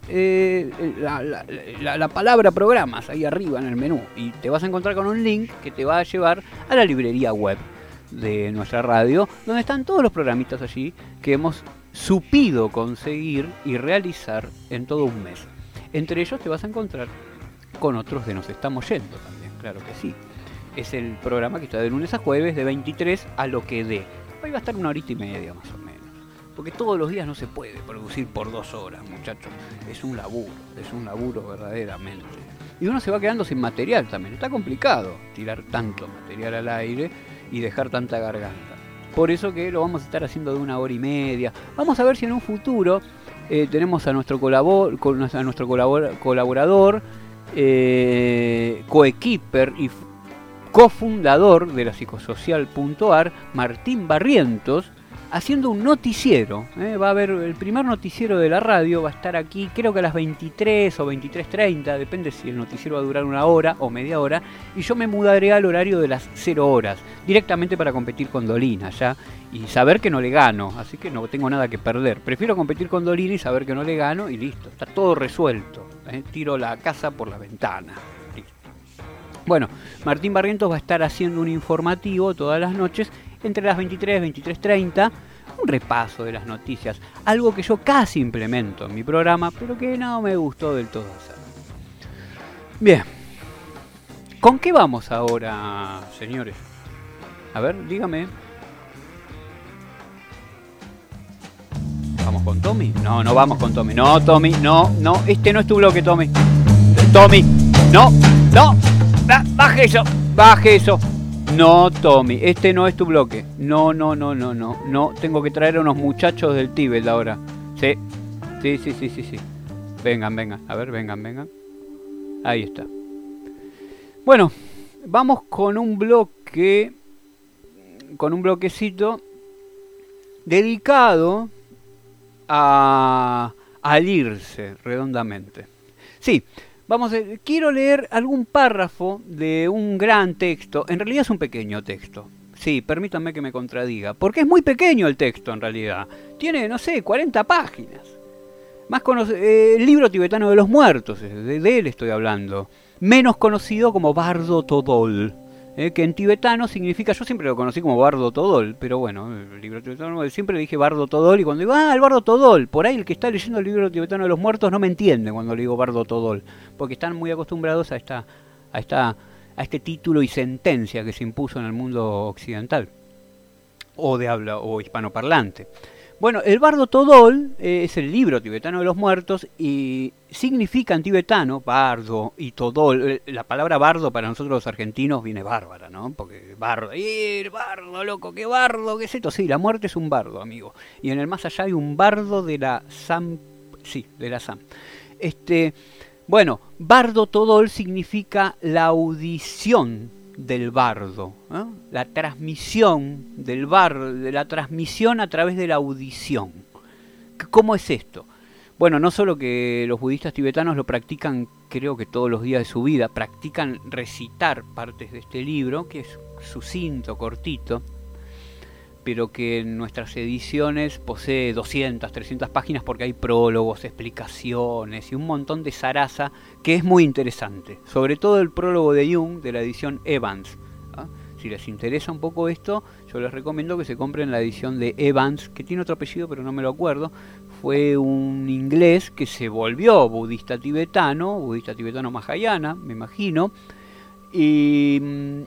la palabra programas ahí arriba en el menú, y te vas a encontrar con un link que te va a llevar a la librería web de nuestra radio, donde están todos los programitas allí que hemos supido conseguir y realizar en todo un mes. Entre ellos te vas a encontrar con otros de Nos Estamos Yendo también, claro que sí. Es el programa que está de lunes a jueves de 23 a lo que dé. Hoy va a estar 1 horita y media más o menos, porque todos los días no se puede producir por 2 horas, muchachos. Es un laburo verdaderamente. Y uno se va quedando sin material también. Está complicado tirar tanto material al aire y dejar tanta garganta. Por eso que lo vamos a estar haciendo de 1 hora y media. Vamos a ver si en un futuro tenemos a nuestro colaborador, coequiper y cofundador de la psicosocial.ar, Martín Barrientos, haciendo un noticiero. Va a haber el primer noticiero de la radio, va a estar aquí creo que a las 23 o 23:30, depende si el noticiero va a durar 1 hora o media hora, y yo me mudaré al horario de las 0 horas, directamente para competir con Dolina ya, y saber que no le gano, así que no tengo nada que perder. Prefiero competir con Dolina y saber que no le gano, y listo, está todo resuelto. Tiro la casa por la ventana. Listo. Bueno, Martín Barrientos va a estar haciendo un informativo todas las noches entre las 23 y 23:30, un repaso de las noticias, algo que yo casi implemento en mi programa, pero que no me gustó del todo hacer. Bien, ¿con qué vamos ahora, señores? A ver, dígame. ¿Vamos con Tommy? No, no vamos con Tommy. No, Tommy, no, este no es tu bloque, Tommy. Tommy, no, baje eso. No, Tommy, este no es tu bloque. No, tengo que traer a unos muchachos del Tíbet ahora. Sí. Vengan, a ver, vengan. Ahí está. Bueno, vamos con un bloquecito dedicado al irse redondamente. Sí, quiero leer algún párrafo de un gran texto. En realidad es un pequeño texto. Sí, permítanme que me contradiga, porque es muy pequeño el texto en realidad. Tiene, 40 páginas. El libro tibetano de los muertos, de él estoy hablando. Menos conocido como Bardo Todol. Que en tibetano significa, yo siempre lo conocí como Bardo Todol, pero bueno, el libro tibetano siempre le dije Bardo Todol, y cuando digo, el Bardo Todol, por ahí el que está leyendo el libro tibetano de los muertos no me entiende cuando le digo Bardo Todol, porque están muy acostumbrados a este título y sentencia que se impuso en el mundo occidental, o de habla o hispanoparlante. Bueno, el Bardo Todol es el libro tibetano de los muertos y significa en tibetano, bardo y todol. La palabra bardo para nosotros los argentinos viene bárbara, ¿no? Porque bardo, bardo, loco, qué bardo, qué es esto. Sí, la muerte es un bardo, amigo. Y en el más allá hay un bardo de la Sam. Sí, de la Sam. Bueno, Bardo Todol significa la audición del bardo, ¿no? La transmisión del bardo, de la transmisión a través de la audición. ¿Cómo es esto? Bueno, no solo que los budistas tibetanos lo practican, creo que todos los días de su vida, practican recitar partes de este libro, que es sucinto, cortito, pero que en nuestras ediciones posee 200, 300 páginas porque hay prólogos, explicaciones y un montón de zaraza que es muy interesante. Sobre todo el prólogo de Jung de la edición Evans. Si les interesa un poco esto, yo les recomiendo que se compren la edición de Evans, que tiene otro apellido pero no me lo acuerdo. Fue un inglés que se volvió budista tibetano mahayana, me imagino, y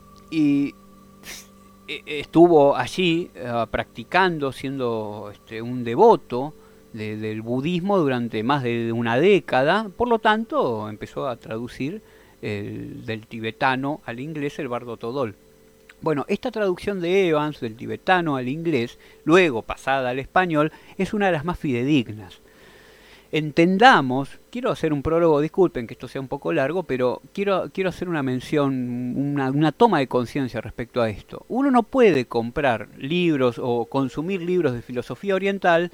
estuvo allí practicando, siendo un devoto del budismo durante más de una década. Por lo tanto, empezó a traducir del tibetano al inglés el Bardo Todol. Bueno, esta traducción de Evans del tibetano al inglés, luego pasada al español, es una de las más fidedignas. Entendamos, quiero hacer un prólogo, disculpen que esto sea un poco largo, pero quiero hacer una mención, una toma de conciencia respecto a esto. Uno no puede comprar libros o consumir libros de filosofía oriental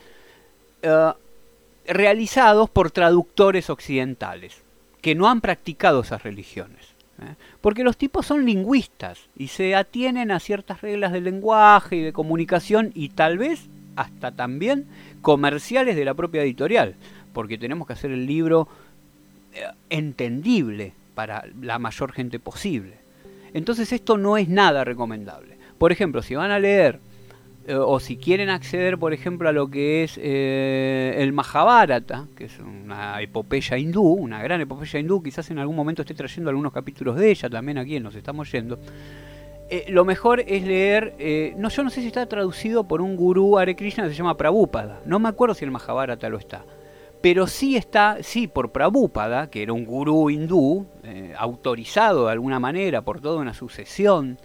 realizados por traductores occidentales, que no han practicado esas religiones. Porque los tipos son lingüistas y se atienen a ciertas reglas del lenguaje y de comunicación y tal vez hasta también comerciales de la propia editorial, porque tenemos que hacer el libro entendible para la mayor gente posible. Entonces esto no es nada recomendable. Por ejemplo, si van a leer o si quieren acceder, por ejemplo, a lo que es el Mahabharata, que es una epopeya hindú, una gran epopeya hindú, quizás en algún momento esté trayendo algunos capítulos de ella, también aquí en Nos Estamos Yendo, lo mejor es leer, yo no sé si está traducido por un gurú Hare Krishna que se llama Prabhupada, no me acuerdo si el Mahabharata lo está, pero sí está, sí, por Prabhupada, que era un gurú hindú, autorizado de alguna manera por toda una sucesión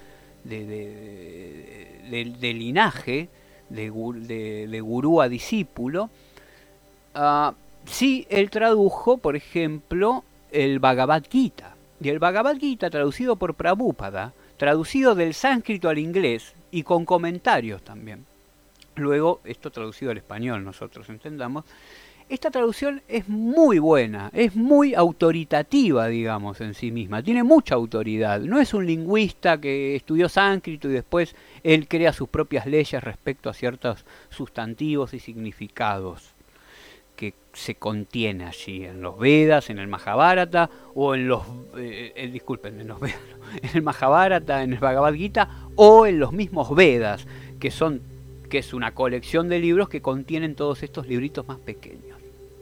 de linaje, de gurú a discípulo. Sí, él tradujo, por ejemplo, el Bhagavad Gita. Y el Bhagavad Gita, traducido por Prabhupada, traducido del sánscrito al inglés y con comentarios también. Luego, esto traducido al español, nosotros entendamos. Esta traducción es muy buena, es muy autoritativa, digamos, en sí misma. Tiene mucha autoridad. No es un lingüista que estudió sánscrito y después él crea sus propias leyes respecto a ciertos sustantivos y significados que se contiene allí en los Vedas, en el Mahabharata o en los en los Vedas, en el Mahabharata, en el Bhagavad Gita o en los mismos Vedas, que es una colección de libros que contienen todos estos libritos más pequeños.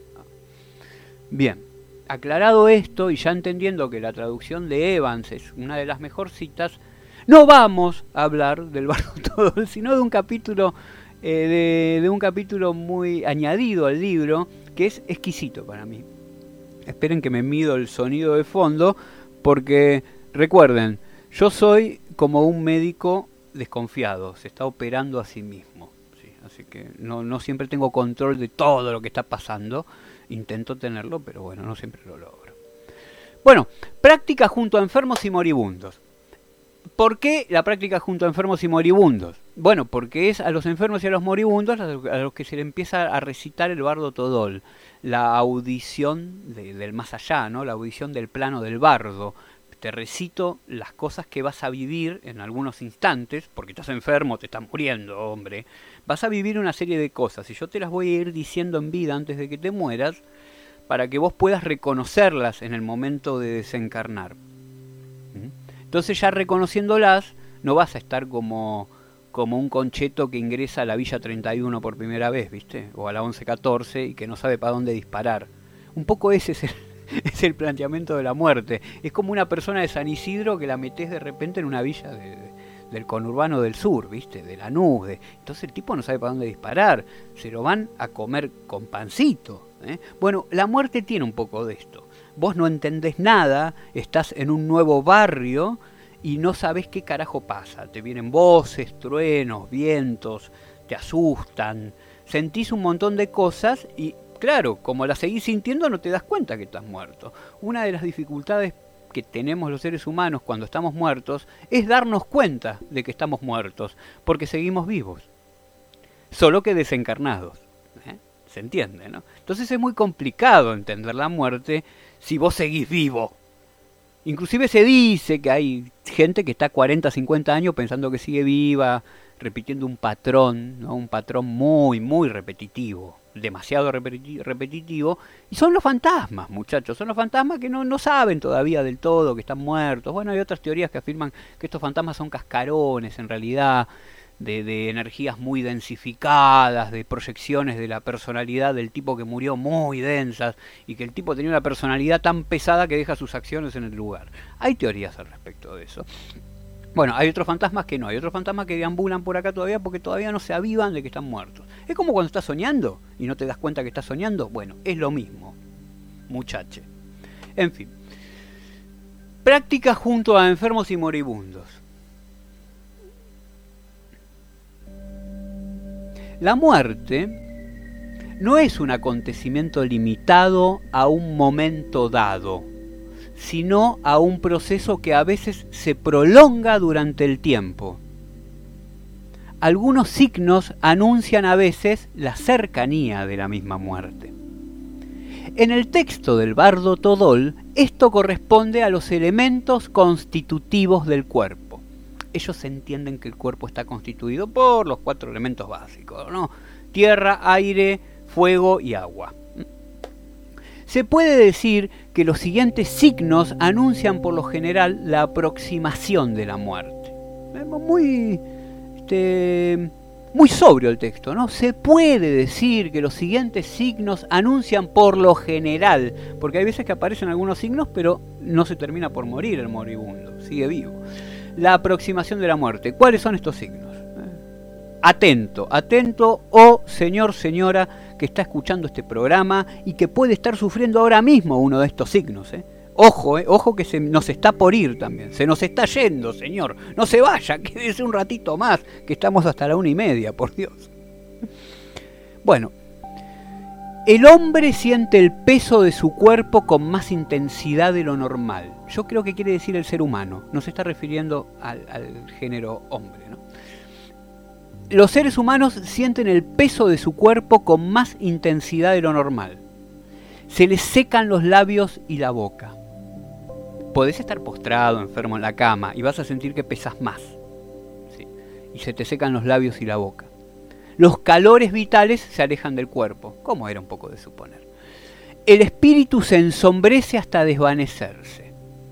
Bien, aclarado esto y ya entendiendo que la traducción de Evans es una de las mejorcitas, no vamos a hablar del Bardo Todol, sino de un capítulo de un capítulo muy añadido al libro, que es exquisito para mí. Esperen que me mido el sonido de fondo, porque recuerden, yo soy como un médico desconfiado, se está operando a sí mismo, ¿sí? Así que no siempre tengo control de todo lo que está pasando, intento tenerlo, pero bueno, no siempre lo logro. Bueno, práctica junto a enfermos y moribundos. ¿Por qué la práctica junto a enfermos y moribundos? Bueno, porque es a los enfermos y a los moribundos a los que se le empieza a recitar el Bardo Todol, la audición del más allá, ¿no? La audición del plano del bardo. Te recito las cosas que vas a vivir en algunos instantes, porque estás enfermo, te estás muriendo, hombre. Vas a vivir una serie de cosas y yo te las voy a ir diciendo en vida antes de que te mueras, para que vos puedas reconocerlas en el momento de desencarnar. Entonces ya reconociéndolas, no vas a estar como un concheto que ingresa a la Villa 31 por primera vez, ¿viste? O a la 1114 y que no sabe para dónde disparar. Un poco ese es el planteamiento de la muerte. Es como una persona de San Isidro que la metés de repente en una villa del conurbano del sur, ¿viste? De Lanús. Entonces el tipo no sabe para dónde disparar. Se lo van a comer con pancito, ¿eh? Bueno, la muerte tiene un poco de esto. Vos no entendés nada, estás en un nuevo barrio y no sabés qué carajo pasa. Te vienen voces, truenos, vientos, te asustan, sentís un montón de cosas y claro, como las seguís sintiendo no te das cuenta que estás muerto. Una de las dificultades que tenemos los seres humanos cuando estamos muertos es darnos cuenta de que estamos muertos, porque seguimos vivos, solo que desencarnados. ¿Se entiende, no? Entonces es muy complicado entender la muerte si vos seguís vivo. Inclusive se dice que hay gente que está 40, 50 años pensando que sigue viva, repitiendo un patrón, ¿no? Un patrón muy, muy repetitivo, demasiado repetitivo, y son los fantasmas, muchachos, son los fantasmas que no saben todavía del todo que están muertos. Bueno, hay otras teorías que afirman que estos fantasmas son cascarones, en realidad, de energías muy densificadas, de proyecciones de la personalidad del tipo que murió muy densas, y que el tipo tenía una personalidad tan pesada que deja sus acciones en el lugar. Hay teorías al respecto de eso. Bueno, hay otros fantasmas que no, hay otros fantasmas que deambulan por acá todavía porque todavía no se avivan de que están muertos. Es como cuando estás soñando y no te das cuenta que estás soñando. Bueno, es lo mismo, muchache. En fin, prácticas junto a enfermos y moribundos. La muerte no es un acontecimiento limitado a un momento dado, sino a un proceso que a veces se prolonga durante el tiempo. Algunos signos anuncian a veces la cercanía de la misma muerte. En el texto del bardo Todol, esto corresponde a los elementos constitutivos del cuerpo. Ellos entienden que el cuerpo está constituido por los 4 elementos básicos, ¿no? Tierra, aire, fuego y agua. Se puede decir que los siguientes signos anuncian por lo general la aproximación de la muerte. Muy sobrio el texto, ¿no? Se puede decir que los siguientes signos anuncian por lo general, porque hay veces que aparecen algunos signos, pero no se termina por morir el moribundo, sigue vivo. La aproximación de la muerte. ¿Cuáles son estos signos? Atento, atento, oh señor, señora, que está escuchando este programa y que puede estar sufriendo ahora mismo uno de estos signos. Ojo, ojo que nos está por ir también. Se nos está yendo, señor. No se vaya, quédese un ratito más, que estamos hasta la 1:30, por Dios. Bueno, el hombre siente el peso de su cuerpo con más intensidad de lo normal. Yo creo que quiere decir el ser humano. No se está refiriendo al género hombre, ¿no? Los seres humanos sienten el peso de su cuerpo con más intensidad de lo normal. Se les secan los labios y la boca. Podés estar postrado, enfermo en la cama, y vas a sentir que pesas más. ¿Sí? Y se te secan los labios y la boca. Los calores vitales se alejan del cuerpo, como era un poco de suponer. El espíritu se ensombrece hasta desvanecerse.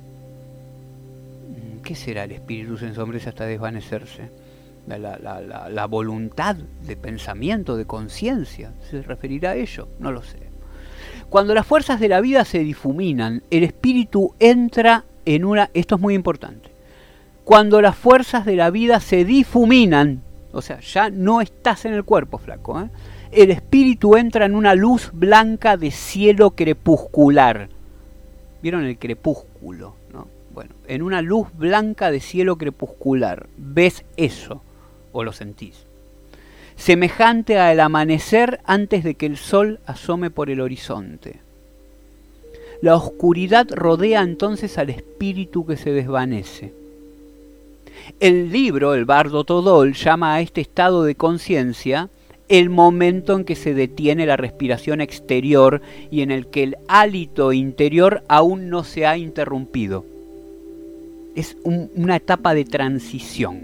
¿Qué será el espíritu se ensombrece hasta desvanecerse? La voluntad de pensamiento, de conciencia, ¿se referirá a ello? No lo sé. Cuando las fuerzas de la vida se difuminan, el espíritu entra en una... Esto es muy importante. Cuando las fuerzas de la vida se difuminan, o sea, ya no estás en el cuerpo, flaco, el espíritu entra en una luz blanca de cielo crepuscular. ¿Vieron el crepúsculo, no? Bueno, en una luz blanca de cielo crepuscular. ¿Ves eso? ¿O lo sentís? Semejante al amanecer antes de que el sol asome por el horizonte. La oscuridad rodea entonces al espíritu que se desvanece. El libro, el bardo Todol, llama a este estado de conciencia el momento en que se detiene la respiración exterior y en el que el hálito interior aún no se ha interrumpido. Es una etapa de transición.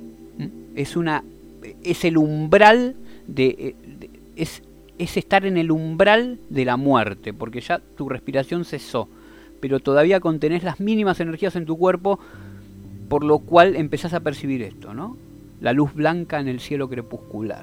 Es el umbral es estar en el umbral de la muerte, porque ya tu respiración cesó, pero todavía contenés las mínimas energías en tu cuerpo, por lo cual empezás a percibir esto, ¿no? La luz blanca en el cielo crepuscular.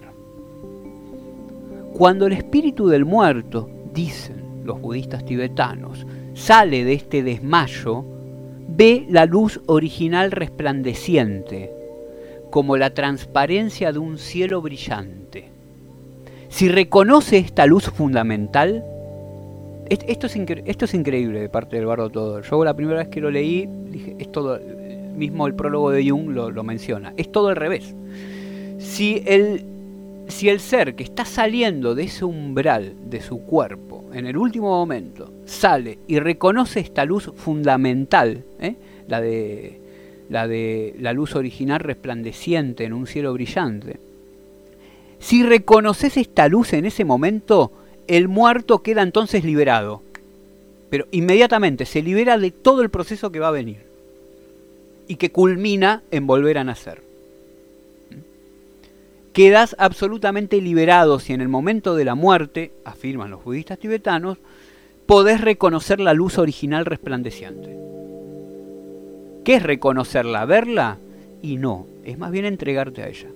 Cuando el espíritu del muerto, dicen los budistas tibetanos, sale de este desmayo, ve la luz original resplandeciente, como la transparencia de un cielo brillante. Si reconoce esta luz fundamental, esto es increíble de parte del bardo Todol. Yo la primera vez que lo leí, dije, es todo, mismo el prólogo de Jung lo menciona, es todo al revés. Si si el ser que está saliendo de ese umbral de su cuerpo, en el último momento, sale y reconoce esta luz fundamental, la de la luz original resplandeciente en un cielo brillante, si reconoces esta luz en ese momento, el muerto queda entonces liberado. Pero inmediatamente se libera de todo el proceso que va a venir y que culmina en volver a nacer. Quedas absolutamente liberado si en el momento de la muerte, afirman los budistas tibetanos, podés reconocer la luz original resplandeciente. ¿Qué es reconocerla? ¿Verla? Y no, es más bien entregarte a ella.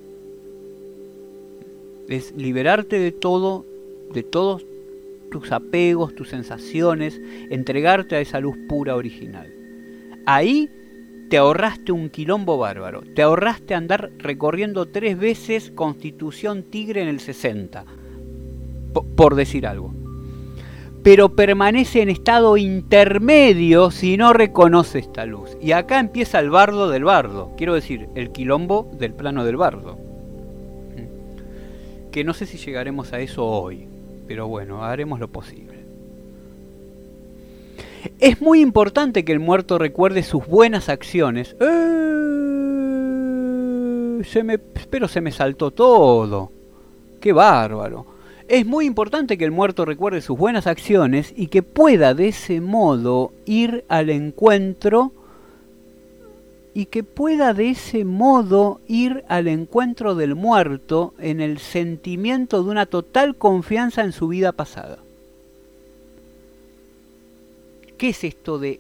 Es liberarte de todo, de todos tus apegos, tus sensaciones, entregarte a esa luz pura original. Ahí te ahorraste un quilombo bárbaro, te ahorraste andar recorriendo 3 veces Constitución Tigre en el 60, por decir algo. Pero permanece en estado intermedio si no reconoce esta luz. Y acá empieza el bardo del bardo, quiero decir, el quilombo del plano del bardo. Que no sé si llegaremos a eso hoy, pero bueno, haremos lo posible. Es muy importante que el muerto recuerde sus buenas acciones. Pero se me saltó todo. ¡Qué bárbaro! Es muy importante que el muerto recuerde sus buenas acciones y que pueda de ese modo ir al encuentro del muerto en el sentimiento de una total confianza en su vida pasada. ¿Qué es esto de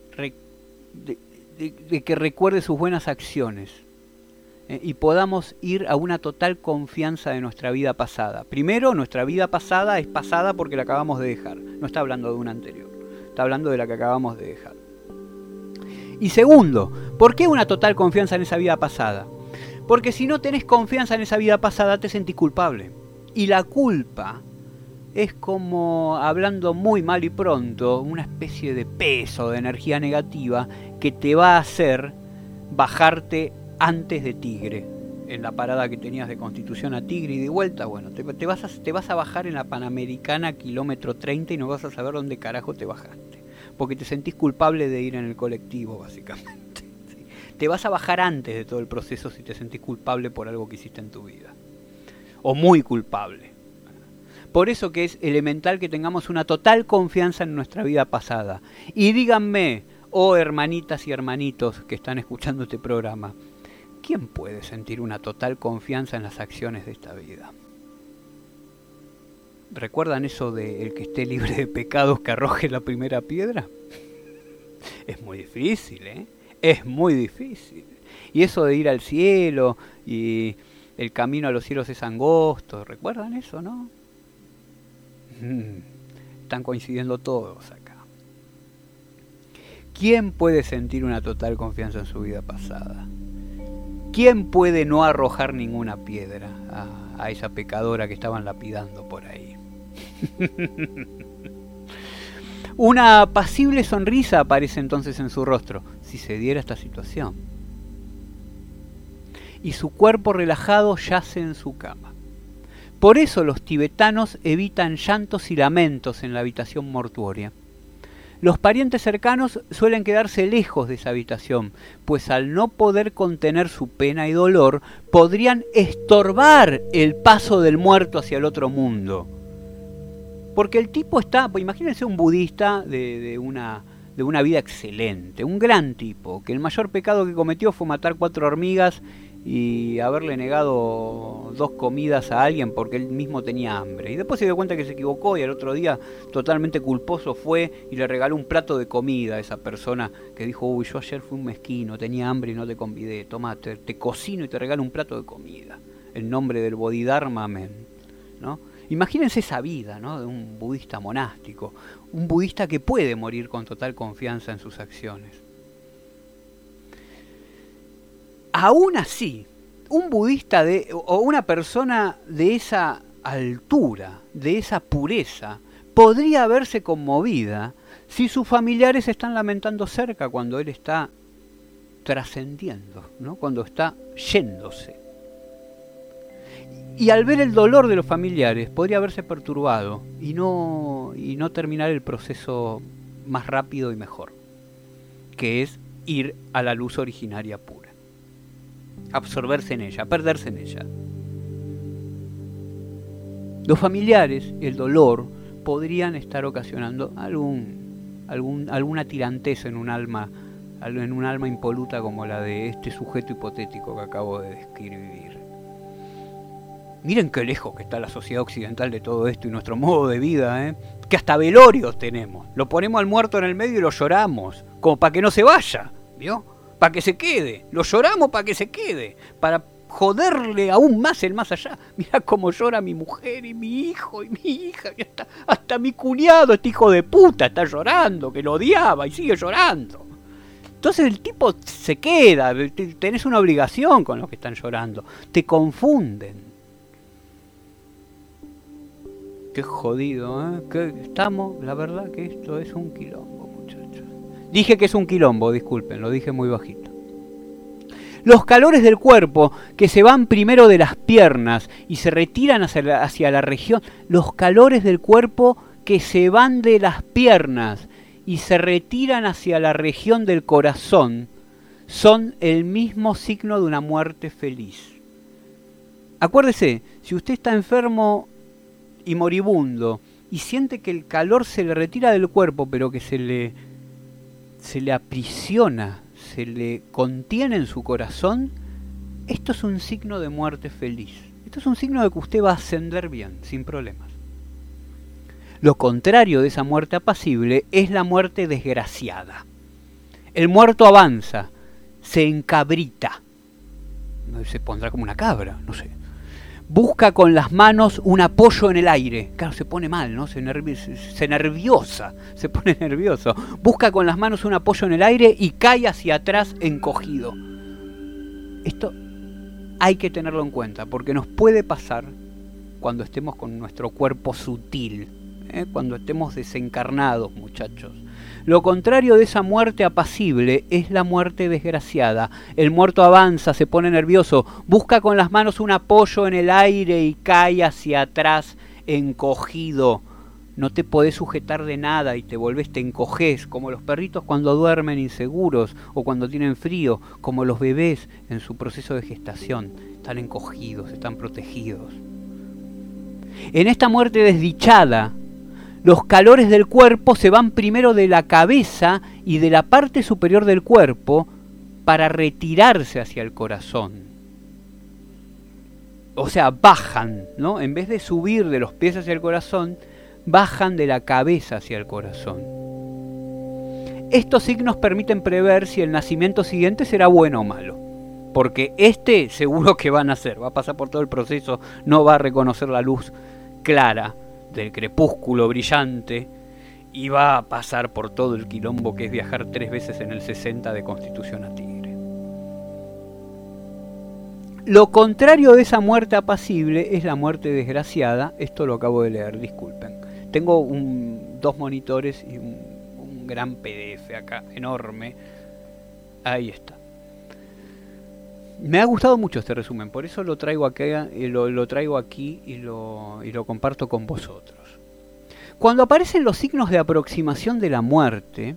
que recuerde sus buenas acciones? Y podamos ir a una total confianza de nuestra vida pasada. Primero, nuestra vida pasada es pasada porque la acabamos de dejar. No está hablando de una anterior. Está hablando de la que acabamos de dejar. Y segundo, ¿por qué una total confianza en esa vida pasada? Porque si no tenés confianza en esa vida pasada, te sentís culpable. Y la culpa es como, hablando muy mal y pronto, una especie de peso, de energía negativa que te va a hacer bajarte antes de Tigre. En la parada que tenías de Constitución a Tigre y de vuelta, bueno, te vas a bajar en la Panamericana kilómetro 30 y no vas a saber dónde carajo te bajaste. Porque te sentís culpable de ir en el colectivo, básicamente. ¿Sí? Te vas a bajar antes de todo el proceso si te sentís culpable por algo que hiciste en tu vida. O muy culpable. Por eso que es elemental que tengamos una total confianza en nuestra vida pasada. Y díganme, hermanitas y hermanitos que están escuchando este programa, ¿quién puede sentir una total confianza en las acciones de esta vida? ¿Recuerdan eso de el que esté libre de pecados que arroje la primera piedra? Es muy difícil, Es muy difícil. Y eso de ir al cielo y el camino a los cielos es angosto, ¿recuerdan eso, no? Están coincidiendo todos acá. ¿Quién puede sentir una total confianza en su vida pasada? ¿Quién puede no arrojar ninguna piedra a esa pecadora que estaban lapidando por ahí? Una apacible sonrisa aparece entonces en su rostro, si se diera esta situación. Y su cuerpo relajado yace en su cama. Por eso los tibetanos evitan llantos y lamentos en la habitación mortuoria. Los parientes cercanos suelen quedarse lejos de esa habitación, pues al no poder contener su pena y dolor, podrían estorbar el paso del muerto hacia el otro mundo. Porque el tipo está, pues imagínense un budista de una vida excelente, un gran tipo, que el mayor pecado que cometió fue matar 4 hormigas y haberle negado 2 comidas a alguien porque él mismo tenía hambre. Y después se dio cuenta que se equivocó y al otro día, totalmente culposo, fue y le regaló un plato de comida a esa persona que dijo: uy, yo ayer fui un mezquino, tenía hambre y no te convidé, toma, te cocino y te regalo un plato de comida. En nombre del Bodhidharma, amén, ¿no? Imagínense esa vida, ¿no?, de un budista monástico, un budista que puede morir con total confianza en sus acciones. Aún así, un budista o una persona de esa altura, de esa pureza, podría verse conmovida si sus familiares están lamentando cerca cuando él está trascendiendo, ¿no?, cuando está yéndose. Y al ver el dolor de los familiares podría haberse perturbado y no terminar el proceso más rápido y mejor, que es ir a la luz originaria pura, absorberse en ella, perderse en ella. Los familiares, el dolor, podrían estar ocasionando alguna tiranteza en un alma impoluta como la de este sujeto hipotético que acabo de describir. Miren qué lejos que está la sociedad occidental de todo esto y nuestro modo de vida, que hasta velorios tenemos. Lo ponemos al muerto en el medio y lo lloramos, como para que no se vaya, ¿vio? Para que se quede. Lo lloramos para que se quede, para joderle aún más el más allá. Mirá cómo llora mi mujer y mi hijo y mi hija, y hasta mi cuñado, este hijo de puta, está llorando, que lo odiaba y sigue llorando. Entonces el tipo se queda, tenés una obligación con los que están llorando, te confunden. Qué jodido, que estamos, la verdad que esto es un quilombo, muchachos. Dije que es un quilombo, disculpen, lo dije muy bajito. Los calores del cuerpo que se van primero de las piernas y se retiran hacia la región. Los calores del cuerpo que se van de las piernas y se retiran hacia la región del corazón son el mismo signo de una muerte feliz. Acuérdese, si usted está enfermo y moribundo y siente que el calor se le retira del cuerpo, pero que se le aprisiona, se le contiene en su corazón, esto es un signo de muerte feliz. Esto es un signo de que usted va a ascender bien, sin problemas. Lo contrario de esa muerte apacible es la muerte desgraciada. El muerto avanza, se encabrita, se pondrá como una cabra, no sé. Busca con las manos un apoyo en el aire. Claro, se pone mal, ¿no? Se pone nervioso. Busca con las manos un apoyo en el aire y cae hacia atrás encogido. Esto hay que tenerlo en cuenta, porque nos puede pasar cuando estemos con nuestro cuerpo sutil, cuando estemos desencarnados, muchachos. Lo contrario de esa muerte apacible es la muerte desgraciada. El muerto avanza, se pone nervioso, busca con las manos un apoyo en el aire y cae hacia atrás encogido. No te podés sujetar de nada y te encogés, como los perritos cuando duermen inseguros o cuando tienen frío, como los bebés en su proceso de gestación. Están encogidos, están protegidos. En esta muerte desdichada, los calores del cuerpo se van primero de la cabeza y de la parte superior del cuerpo para retirarse hacia el corazón. O sea, bajan, ¿no? En vez de subir de los pies hacia el corazón, bajan de la cabeza hacia el corazón. Estos signos permiten prever si el nacimiento siguiente será bueno o malo. Porque este seguro que va a nacer, va a pasar por todo el proceso, no va a reconocer la luz clara del crepúsculo brillante y va a pasar por todo el quilombo que es viajar 3 veces en el 60 de Constitución a Tigre. Lo contrario de esa muerte apacible es la muerte desgraciada. Esto lo acabo de leer, disculpen. Tengo 2 monitores y un gran PDF acá, enorme. Ahí está. Me ha gustado mucho este resumen, por eso lo traigo aquí y lo comparto con vosotros. Cuando aparecen los signos de aproximación de la muerte,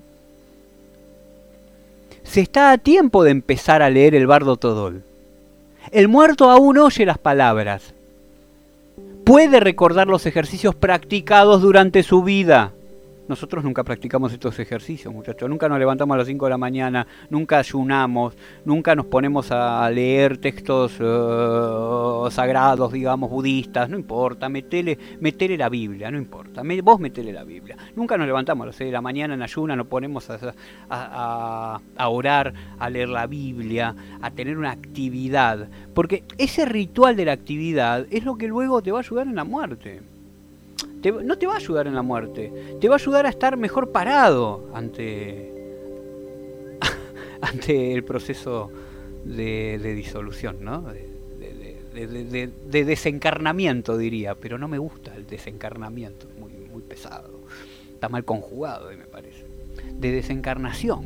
se está a tiempo de empezar a leer el Bardo Todol. El muerto aún oye las palabras. Puede recordar los ejercicios practicados durante su vida. Nosotros nunca practicamos estos ejercicios, muchachos. Nunca nos levantamos a las 5 de la mañana, nunca ayunamos, nunca nos ponemos a leer textos sagrados, digamos, budistas. No importa, metele la Biblia, no importa. Vos metele la Biblia. Nunca nos levantamos a las 6 de la mañana en ayuna, nos ponemos a orar, a leer la Biblia, a tener una actividad. Porque ese ritual de la actividad es lo que luego te va a ayudar en la muerte. No te va a ayudar en la muerte, te va a ayudar a estar mejor parado ante el proceso de disolución, ¿no? De desencarnamiento, diría, pero no me gusta el desencarnamiento, muy pesado, está mal conjugado, me parece. De desencarnación.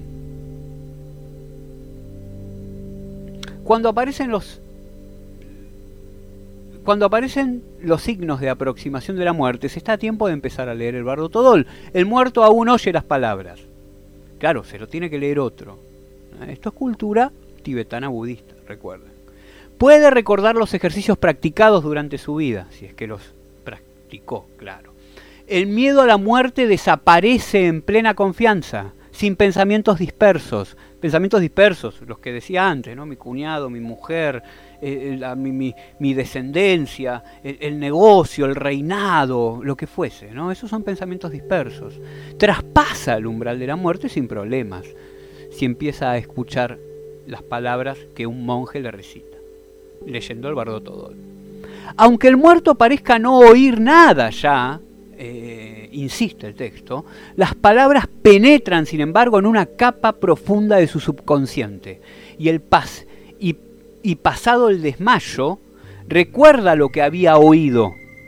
Cuando aparecen cuando aparecen los signos de aproximación de la muerte, se está a tiempo de empezar a leer el Bardo Todol. El muerto aún oye las palabras. Claro, se lo tiene que leer otro. Esto es cultura tibetana budista, recuerden. Puede recordar los ejercicios practicados durante su vida, si es que los practicó, claro. El miedo a la muerte desaparece en plena confianza, sin pensamientos dispersos. Pensamientos dispersos, los que decía antes, ¿no? Mi cuñado, mi mujer, mi descendencia, el negocio, el reinado, lo que fuese, ¿no? Esos son pensamientos dispersos. Traspasa el umbral de la muerte sin problemas, si empieza a escuchar las palabras que un monje le recita, leyendo el Bardo Todol. Aunque el muerto parezca no oír nada ya, insiste el texto, las palabras penetran, sin embargo, en una capa profunda de su subconsciente, y pasado el desmayo, recuerda lo que había oído.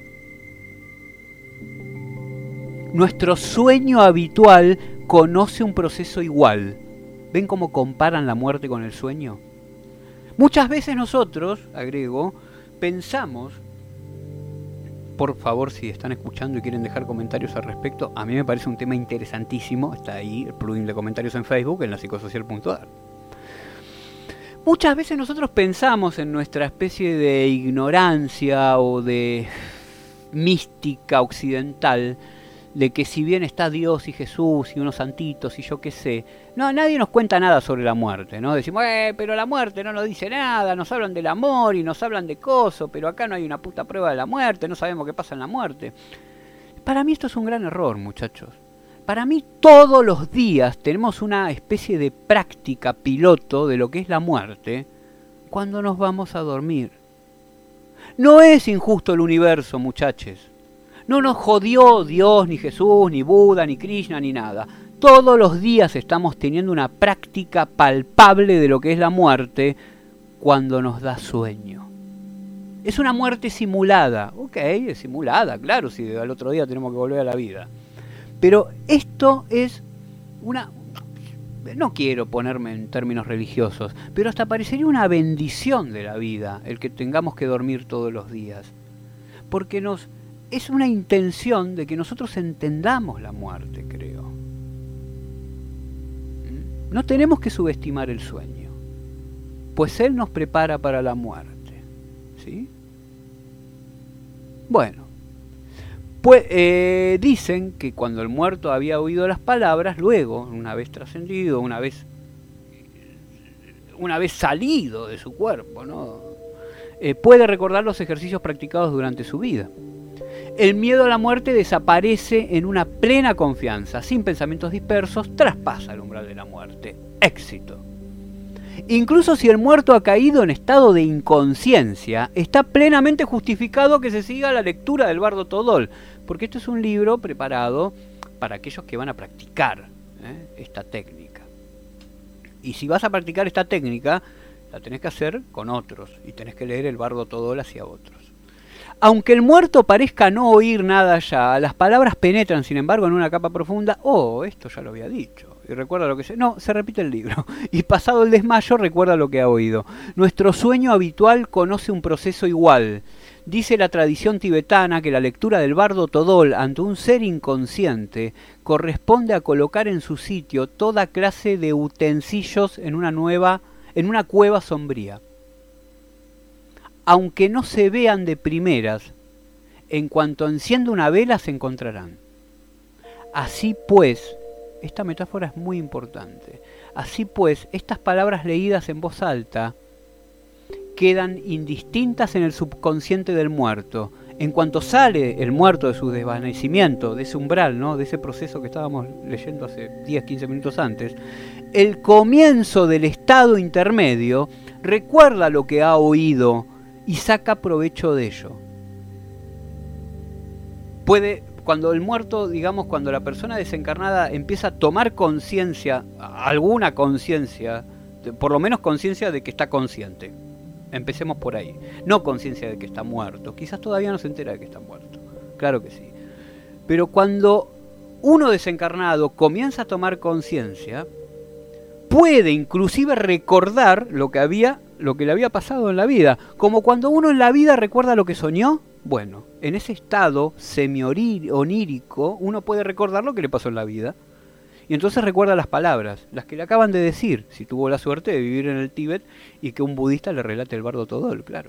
Nuestro sueño habitual conoce un proceso igual. ¿Ven cómo comparan la muerte con el sueño? Muchas veces nosotros, agrego, pensamos, por favor, si están escuchando y quieren dejar comentarios al respecto, a mí me parece un tema interesantísimo, está ahí el plugin de comentarios en Facebook, en lapsicosocial.ar. Muchas veces nosotros pensamos en nuestra especie de ignorancia o de mística occidental, de que si bien está Dios y Jesús y unos santitos y yo qué sé, no, nadie nos cuenta nada sobre la muerte, ¿no? Decimos, pero la muerte no nos dice nada, nos hablan del amor y nos hablan de cosas, pero acá no hay una puta prueba de la muerte, no sabemos qué pasa en la muerte. Para mí esto es un gran error, muchachos. Para mí todos los días tenemos una especie de práctica piloto de lo que es la muerte cuando nos vamos a dormir. No es injusto el universo, muchachos. No nos jodió Dios, ni Jesús, ni Buda, ni Krishna, ni nada. Todos los días estamos teniendo una práctica palpable de lo que es la muerte cuando nos da sueño. Es una muerte simulada. Ok, es simulada, claro, si al otro día tenemos que volver a la vida. Pero esto es una... No quiero ponerme en términos religiosos, pero hasta parecería una bendición de la vida el que tengamos que dormir todos los días. Porque es una intención de que nosotros entendamos la muerte, creo. No tenemos que subestimar el sueño, pues Él nos prepara para la muerte. ¿Sí? Bueno, pues dicen que cuando el muerto había oído las palabras, luego, una vez trascendido, una vez salido de su cuerpo, ¿no? Puede recordar los ejercicios practicados durante su vida. El miedo a la muerte desaparece en una plena confianza, sin pensamientos dispersos, traspasa el umbral de la muerte. Éxito. Incluso si el muerto ha caído en estado de inconsciencia, está plenamente justificado que se siga la lectura del Bardo Todol, porque esto es un libro preparado para aquellos que van a practicar esta técnica. Y si vas a practicar esta técnica, la tenés que hacer con otros, y tenés que leer el Bardo Todol hacia otros. Aunque el muerto parezca no oír nada ya, las palabras penetran, sin embargo, en una capa profunda. Esto ya lo había dicho. Y recuerda lo que se repite el libro. Y pasado el desmayo, recuerda lo que ha oído. Nuestro sueño habitual conoce un proceso igual. Dice la tradición tibetana que la lectura del Bardo Todol ante un ser inconsciente corresponde a colocar en su sitio toda clase de utensilios en una cueva sombría. Aunque no se vean de primeras, en cuanto encienda una vela se encontrarán. Así pues, esta metáfora es muy importante, así pues, estas palabras leídas en voz alta quedan indistintas en el subconsciente del muerto. En cuanto sale el muerto de su desvanecimiento, de ese umbral, ¿no? De ese proceso que estábamos leyendo hace 10-15 minutos antes, el comienzo del estado intermedio recuerda lo que ha oído y saca provecho de ello. Cuando el muerto, digamos, cuando la persona desencarnada empieza a tomar conciencia, alguna conciencia, por lo menos conciencia de que está consciente. Empecemos por ahí. No conciencia de que está muerto. Quizás todavía no se entera de que está muerto. Claro que sí. Pero cuando uno desencarnado comienza a tomar conciencia, puede inclusive recordar lo que le había pasado en la vida, como cuando uno en la vida recuerda lo que soñó. Bueno, en ese estado semi-onírico uno puede recordar lo que le pasó en la vida. Y entonces recuerda las palabras, las que le acaban de decir, si tuvo la suerte de vivir en el Tíbet y que un budista le relate el Bardo Todol, claro.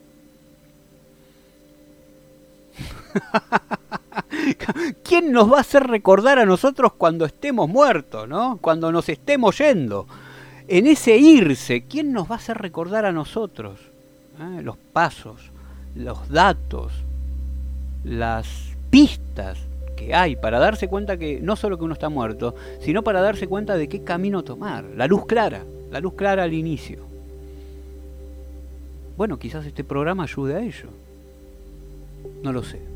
¿Quién nos va a hacer recordar a nosotros cuando estemos muertos, ¿no? Cuando nos estemos yendo? En ese irse, ¿quién nos va a hacer recordar a nosotros? Los pasos, los datos, las pistas que hay para darse cuenta que no solo que uno está muerto, sino para darse cuenta de qué camino tomar. La luz clara al inicio. Bueno, quizás este programa ayude a ello. No lo sé.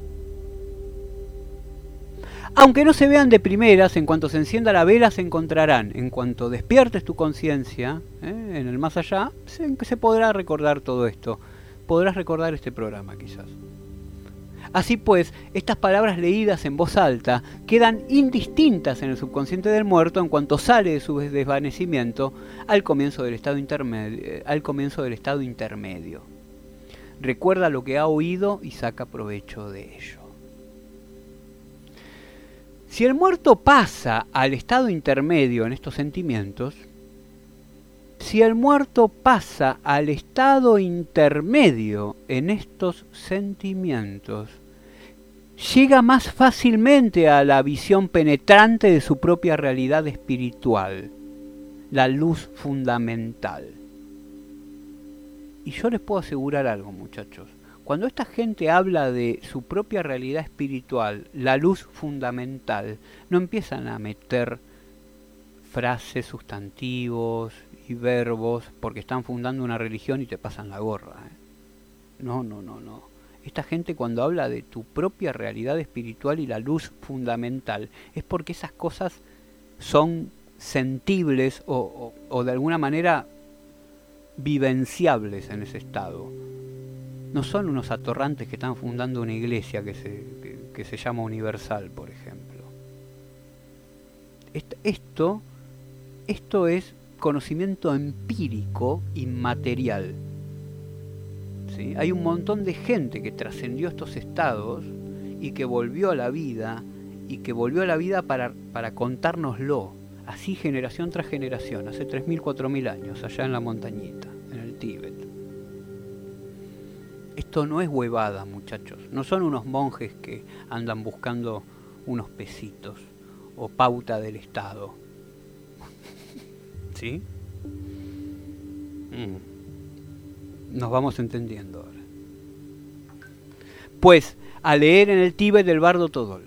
Aunque no se vean de primeras, en cuanto se encienda la vela se encontrarán. En cuanto despiertes tu conciencia, en el más allá, se podrá recordar todo esto. Podrás recordar este programa quizás. Así pues, estas palabras leídas en voz alta quedan indistintas en el subconsciente del muerto en cuanto sale de su desvanecimiento al comienzo del estado intermedio. Recuerda lo que ha oído y saca provecho de ello. Si el muerto pasa al estado intermedio en estos sentimientos, llega más fácilmente a la visión penetrante de su propia realidad espiritual, la luz fundamental. Y yo les puedo asegurar algo, muchachos. Cuando esta gente habla de su propia realidad espiritual, la luz fundamental, no empiezan a meter frases, sustantivos y verbos porque están fundando una religión y te pasan la gorra. No. Esta gente cuando habla de tu propia realidad espiritual y la luz fundamental es porque esas cosas son sentibles o de alguna manera vivenciables en ese estado. No son unos atorrantes que están fundando una iglesia que se llama Universal, por ejemplo. Esto es conocimiento empírico inmaterial. ¿Sí? Hay un montón de gente que trascendió estos estados y que volvió a la vida para contárnoslo, así generación tras generación, hace 3.000, 4.000 años, allá en la montañita, en el Tíbet. Esto no es huevada, muchachos, no son unos monjes que andan buscando unos pesitos o pauta del Estado. ¿Sí? Nos vamos entendiendo ahora. Pues, a leer en el Tíbet del Bardo Todol.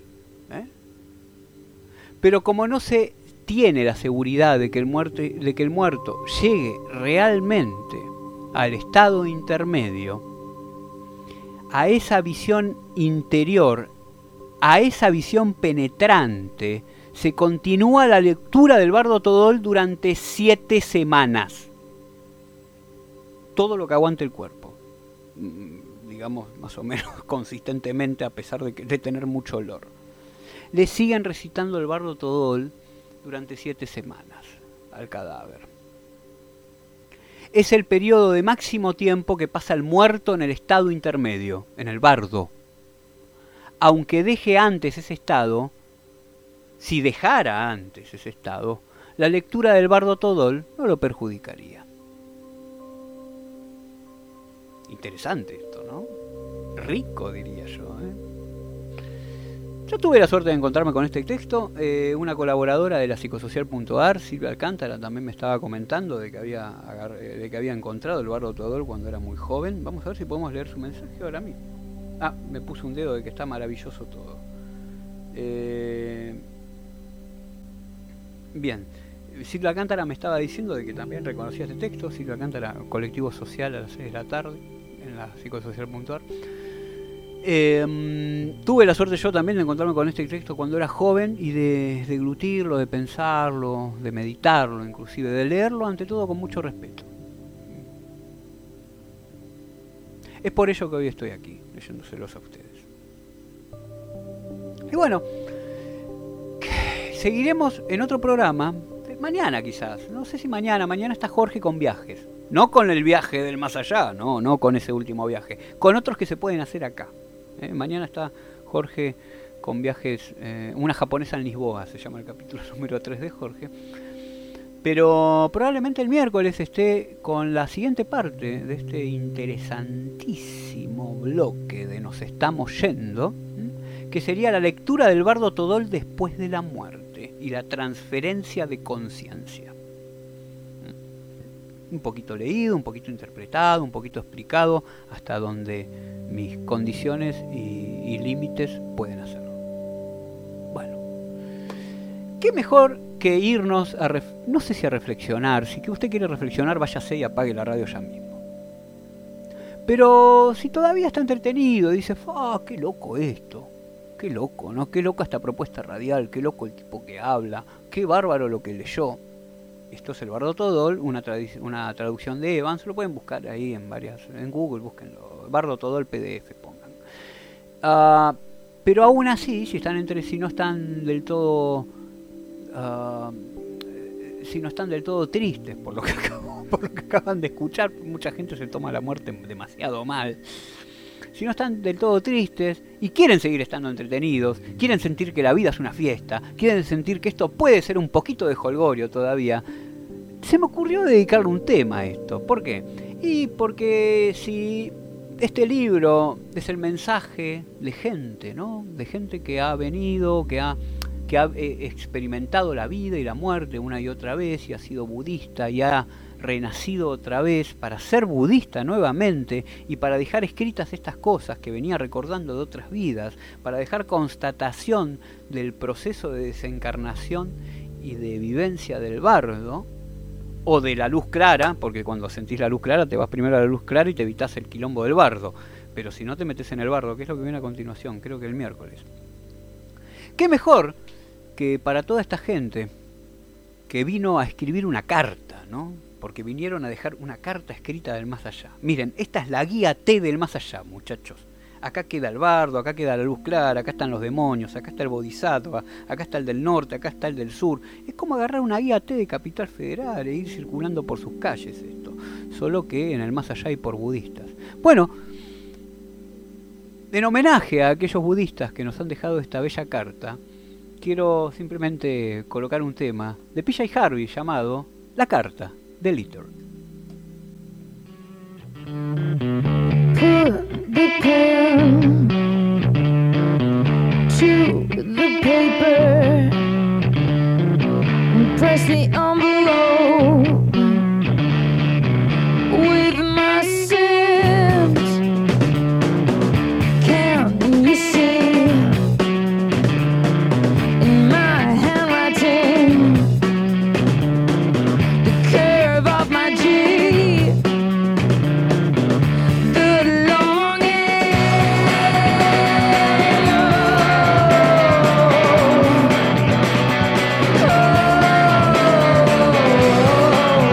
Pero como no se tiene la seguridad de que el muerto llegue realmente al estado intermedio, a esa visión interior, a esa visión penetrante, se continúa la lectura del Bardo Todol durante 7 semanas. Todo lo que aguante el cuerpo. Digamos, más o menos consistentemente, a pesar de tener mucho olor. Le siguen recitando el Bardo Todol durante 7 semanas al cadáver. Es el periodo de máximo tiempo que pasa el muerto en el estado intermedio, en el bardo. Aunque deje antes ese estado, si dejara antes ese estado, la lectura del Bardo Todol no lo perjudicaría. Interesante esto, ¿no? Rico, diría yo, Yo tuve la suerte de encontrarme con este texto. Una colaboradora de la psicosocial.ar, Silvia Alcántara, también me estaba comentando de que había encontrado el Bardo Todol cuando era muy joven. Vamos a ver si podemos leer su mensaje ahora mismo. Me puso un dedo de que está maravilloso todo. Bien. Silvia Alcántara me estaba diciendo de que también reconocía este texto. Silvia Alcántara, colectivo social a las 6 de la tarde en la psicosocial.ar. Tuve la suerte yo también de encontrarme con este texto cuando era joven y de deglutirlo, de pensarlo, de meditarlo, inclusive de leerlo ante todo con mucho respeto. Es por ello que hoy estoy aquí, leyéndoselos a ustedes. Y bueno, seguiremos en otro programa. Mañana quizás, no sé si mañana está Jorge con viajes. No con el viaje del más allá, no con ese último viaje, con otros que se pueden hacer acá. Mañana está Jorge con viajes, una japonesa en Lisboa, se llama el capítulo número 3 de Jorge. Pero probablemente el miércoles esté con la siguiente parte de este interesantísimo bloque de Nos estamos yendo, que sería la lectura del Bardo Todol después de la muerte y la transferencia de conciencia. Un poquito leído, un poquito interpretado, un poquito explicado hasta donde mis condiciones y límites pueden hacerlo. Bueno, ¿qué mejor que irnos a no sé si a reflexionar? Si que usted quiere reflexionar, váyase y apague la radio ya mismo. Pero si todavía está entretenido, dice, qué loco esto, qué loco, ¿no? Qué loca esta propuesta radial, qué loco el tipo que habla, qué bárbaro lo que leyó. Esto es el Bardo Todol, una traducción de Evans, lo pueden buscar ahí en Google, búsquenlo, Bardo Todol PDF pongan. Pero aún así, si no están del todo tristes por lo que acaban de escuchar, mucha gente se toma la muerte demasiado mal. Si no están del todo tristes y quieren seguir estando entretenidos, quieren sentir que la vida es una fiesta, quieren sentir que esto puede ser un poquito de jolgorio todavía, se me ocurrió dedicarle un tema a esto. ¿Por qué? Y porque si este libro es el mensaje de gente, ¿no? De gente que ha venido, que ha experimentado la vida y la muerte una y otra vez y ha sido budista y ha renacido otra vez para ser budista nuevamente y para dejar escritas estas cosas que venía recordando de otras vidas, para dejar constatación del proceso de desencarnación y de vivencia del bardo o de la luz clara, porque cuando sentís la luz clara te vas primero a la luz clara y te evitas el quilombo del bardo, pero si no te metes en el bardo, que es lo que viene a continuación, creo que el miércoles. ¿Qué mejor que para toda esta gente que vino a escribir una carta, ¿no? Porque vinieron a dejar una carta escrita del más allá. Miren, esta es la guía T del más allá, muchachos. Acá queda el bardo, acá queda la luz clara, acá están los demonios, acá está el bodhisattva, acá está el del norte, acá está el del sur. Es como agarrar una guía T de Capital Federal e ir circulando por sus calles esto. Solo que en el más allá hay por budistas. Bueno, en homenaje a aquellos budistas que nos han dejado esta bella carta, quiero simplemente colocar un tema de P.J. Harvey llamado La Carta de Litter. Put the pen to the paper and press the envelope with my sins. Can you see in my handwriting the curve of my G? The longing, oh,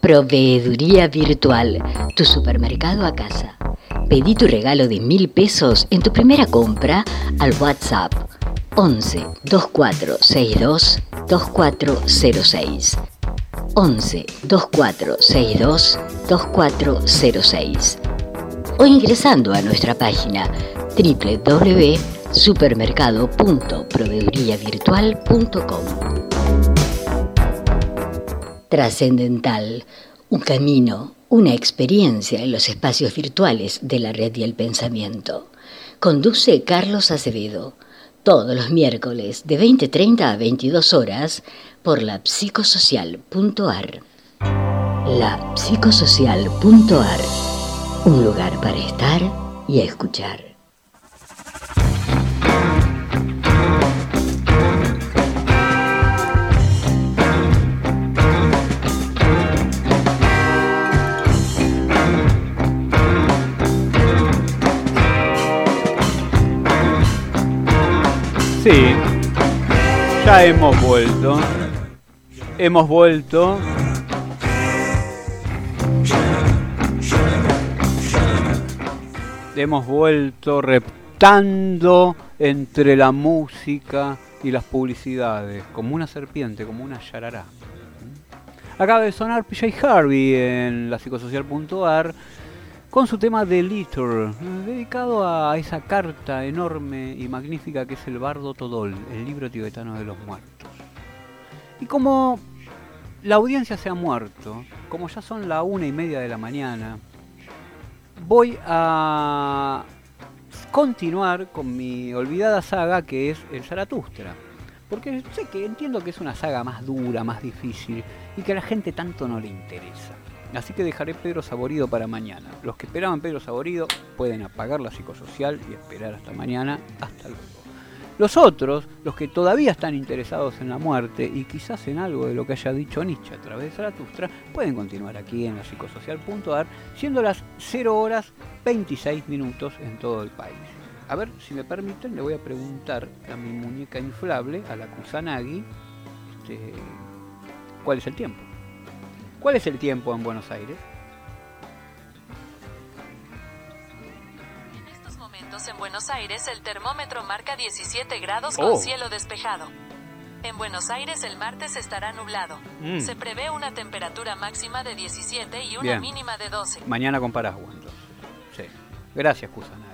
Proveeduría virtual, tu supermercado a casa. Pedí tu regalo de 1.000 pesos en tu primera compra al WhatsApp 11 2462 2406. 11 2462 2406. O ingresando a nuestra página www.supermercado.proveeduriavirtual.com. Trascendental, un camino, una experiencia en los espacios virtuales de la red y el pensamiento. Conduce Carlos Acevedo, todos los miércoles de 20:30 a 22 horas por la psicosocial.ar. La psicosocial.ar, un lugar para estar y escuchar. Sí, ya hemos vuelto. Hemos vuelto. Hemos vuelto reptando entre la música y las publicidades, como una serpiente, como una yarará. Acaba de sonar PJ Harvey en la psicosocial.ar con su tema The Litter, dedicado a esa carta enorme y magnífica que es el Bardo Todol, el libro tibetano de los muertos. Y como la audiencia se ha muerto, como ya son la 1:30 de la mañana, voy a continuar con mi olvidada saga que es el Zaratustra. Porque entiendo que es una saga más dura, más difícil y que a la gente tanto no le interesa. Así que dejaré Pedro Saborido para mañana. Los que esperaban Pedro Saborido pueden apagar la psicosocial y esperar hasta mañana. Hasta luego. Los otros, los que todavía están interesados en la muerte y quizás en algo de lo que haya dicho Nietzsche a través de Zaratustra, pueden continuar aquí en la psicosocial.ar, siendo las 0:26 en todo el país. A ver, si me permiten, le voy a preguntar a mi muñeca inflable, a la Kusanagi, ¿cuál es el tiempo? ¿Cuál es el tiempo en Buenos Aires? En estos momentos en Buenos Aires el termómetro marca 17 grados con cielo despejado. En Buenos Aires el martes estará nublado. Se prevé una temperatura máxima de 17 y una mínima de 12. Mañana con paraguas, entonces. Sí. Gracias, Kusanagi.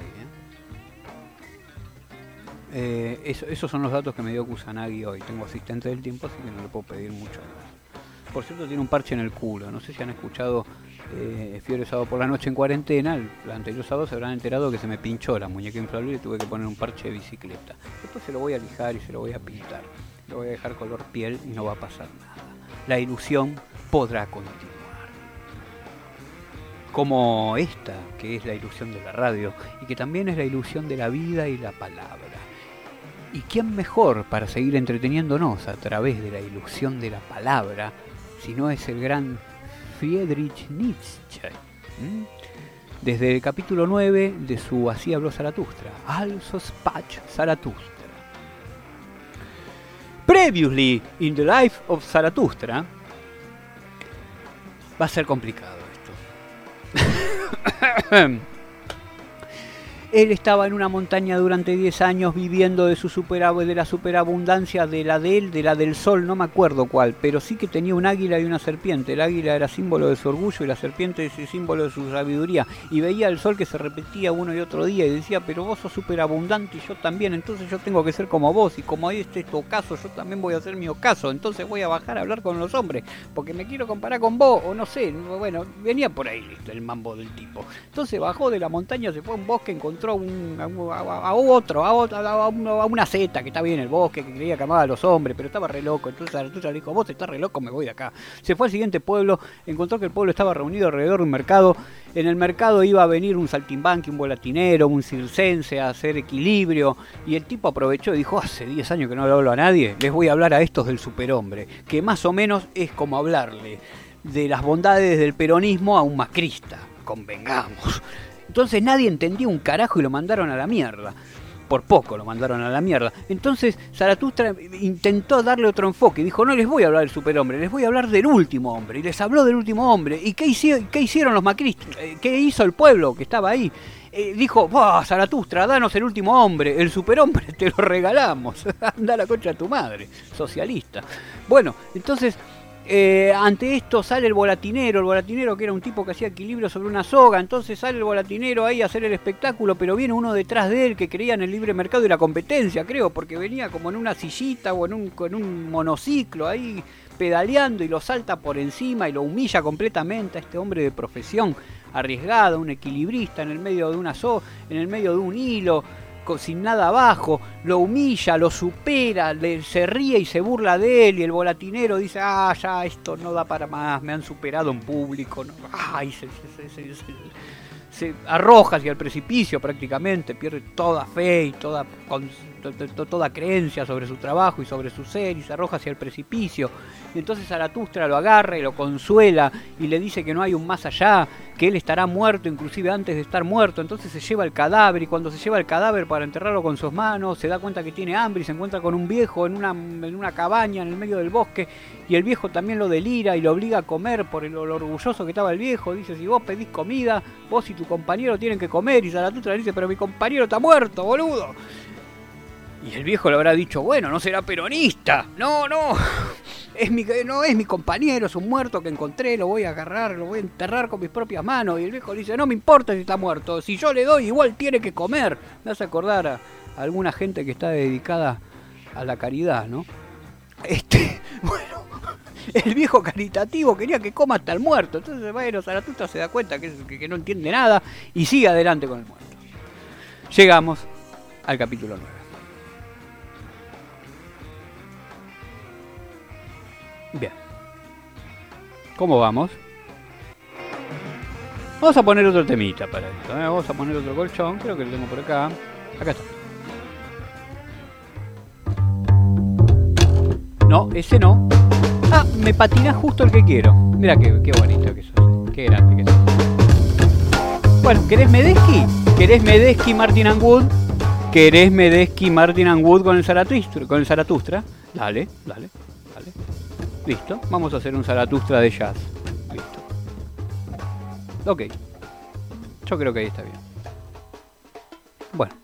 Esos son los datos que me dio Kusanagi hoy. Tengo asistente del tiempo, así que no le puedo pedir mucho más. Por cierto, tiene un parche en el culo. No sé si han escuchado Fiebre Sábado por la Noche en cuarentena. El anterior sábado se habrán enterado que se me pinchó la muñeca inflable y tuve que poner un parche de bicicleta. Después se lo voy a lijar y se lo voy a pintar. Lo voy a dejar color piel y no va a pasar nada. La ilusión podrá continuar. Como esta, que es la ilusión de la radio y que también es la ilusión de la vida y la palabra. ¿Y quién mejor para seguir entreteniéndonos a través de la ilusión de la palabra si no es el gran Friedrich Nietzsche? Desde el capítulo 9 de su Así habló Zaratustra, Also sprach Zaratustra. Previously in the life of Zaratustra. Va a ser complicado esto. Él estaba en una montaña durante 10 años viviendo de la superabundancia de la del sol, no me acuerdo cuál, pero sí que tenía un águila y una serpiente. El águila era símbolo de su orgullo y la serpiente es símbolo de su sabiduría. Y veía el sol que se repetía uno y otro día y decía, pero vos sos superabundante y yo también, entonces yo tengo que ser como vos. Y como este es tu ocaso, yo también voy a hacer mi ocaso. Entonces voy a bajar a hablar con los hombres, porque me quiero comparar con vos, o no sé, bueno, venía por ahí listo el mambo del tipo. Entonces bajó de la montaña, se fue a un bosque, encontró a una seta que estaba ahí en el bosque, que creía que amaba a los hombres, pero estaba re loco. Entonces Zaratustra le dijo, vos estás re loco, me voy de acá. Se fue al siguiente pueblo, encontró que el pueblo estaba reunido alrededor de un mercado. En el mercado iba a venir un saltimbanqui, un volatinero, un circense a hacer equilibrio, y el tipo aprovechó y dijo, hace 10 años que no le hablo a nadie, les voy a hablar a estos del superhombre, que más o menos es como hablarle de las bondades del peronismo a un macrista, convengamos. Entonces nadie entendía un carajo y lo mandaron a la mierda. por poco lo mandaron a la mierda. Entonces Zaratustra intentó darle otro enfoque. Dijo, no les voy a hablar del superhombre, les voy a hablar del último hombre. Y les habló del último hombre. ¿Y qué hicieron los macristas? ¿Qué hizo el pueblo que estaba ahí? Dijo, Zaratustra, danos el último hombre. El superhombre te lo regalamos. Anda a la concha de tu madre, socialista. Bueno, entonces... ante esto sale el volatinero que era un tipo que hacía equilibrio sobre una soga, entonces sale el volatinero ahí a hacer el espectáculo, pero viene uno detrás de él que creía en el libre mercado y la competencia, creo, porque venía como en una sillita o con un monociclo ahí pedaleando y lo salta por encima y lo humilla completamente a este hombre de profesión arriesgada, un equilibrista en el medio de una soga, en el medio de un hilo, sin nada abajo, lo humilla, lo supera, se ríe y se burla de él, y el volatinero dice, ya esto no da para más, me han superado en público, ¿no? Y se arroja hacia el precipicio prácticamente, pierde toda fe y toda creencia sobre su trabajo y sobre su ser, y se arroja hacia el precipicio. Y entonces Zaratustra lo agarra y lo consuela y le dice que no hay un más allá, que él estará muerto inclusive antes de estar muerto. Entonces se lleva el cadáver, y cuando se lleva el cadáver para enterrarlo con sus manos, se da cuenta que tiene hambre y se encuentra con un viejo en una cabaña en el medio del bosque, y el viejo también lo delira y lo obliga a comer por lo orgulloso que estaba el viejo. Dice, si vos pedís comida, vos y tu compañero tienen que comer, y Zaratustra le dice, pero mi compañero está muerto, boludo. Y el viejo le habrá dicho, bueno, no será peronista, no es mi compañero, es un muerto que encontré, lo voy a agarrar, lo voy a enterrar con mis propias manos. Y el viejo le dice, no me importa si está muerto, si yo le doy igual tiene que comer. Me hace acordar a alguna gente que está dedicada a la caridad, ¿no? Bueno, el viejo caritativo quería que coma hasta el muerto. Entonces, bueno, Zaratustra se da cuenta que no entiende nada y sigue adelante con el muerto. Llegamos al capítulo 9. Bien. ¿Cómo vamos? Vamos a poner otro temita para esto, ¿eh? Vamos a poner otro colchón, creo que lo tengo por acá. Acá está. No, ese no. Me patina justo el que quiero. Mira qué bonito que sos. Qué grande que sos. Bueno, ¿querés Medeski? ¿Querés Medeski, Martin and Wood? ¿Querés Medeski, Martin and Wood con el Zaratustra? Dale. Listo, vamos a hacer un Zaratustra de jazz. Listo. Ok. Yo creo que ahí está bien. Bueno.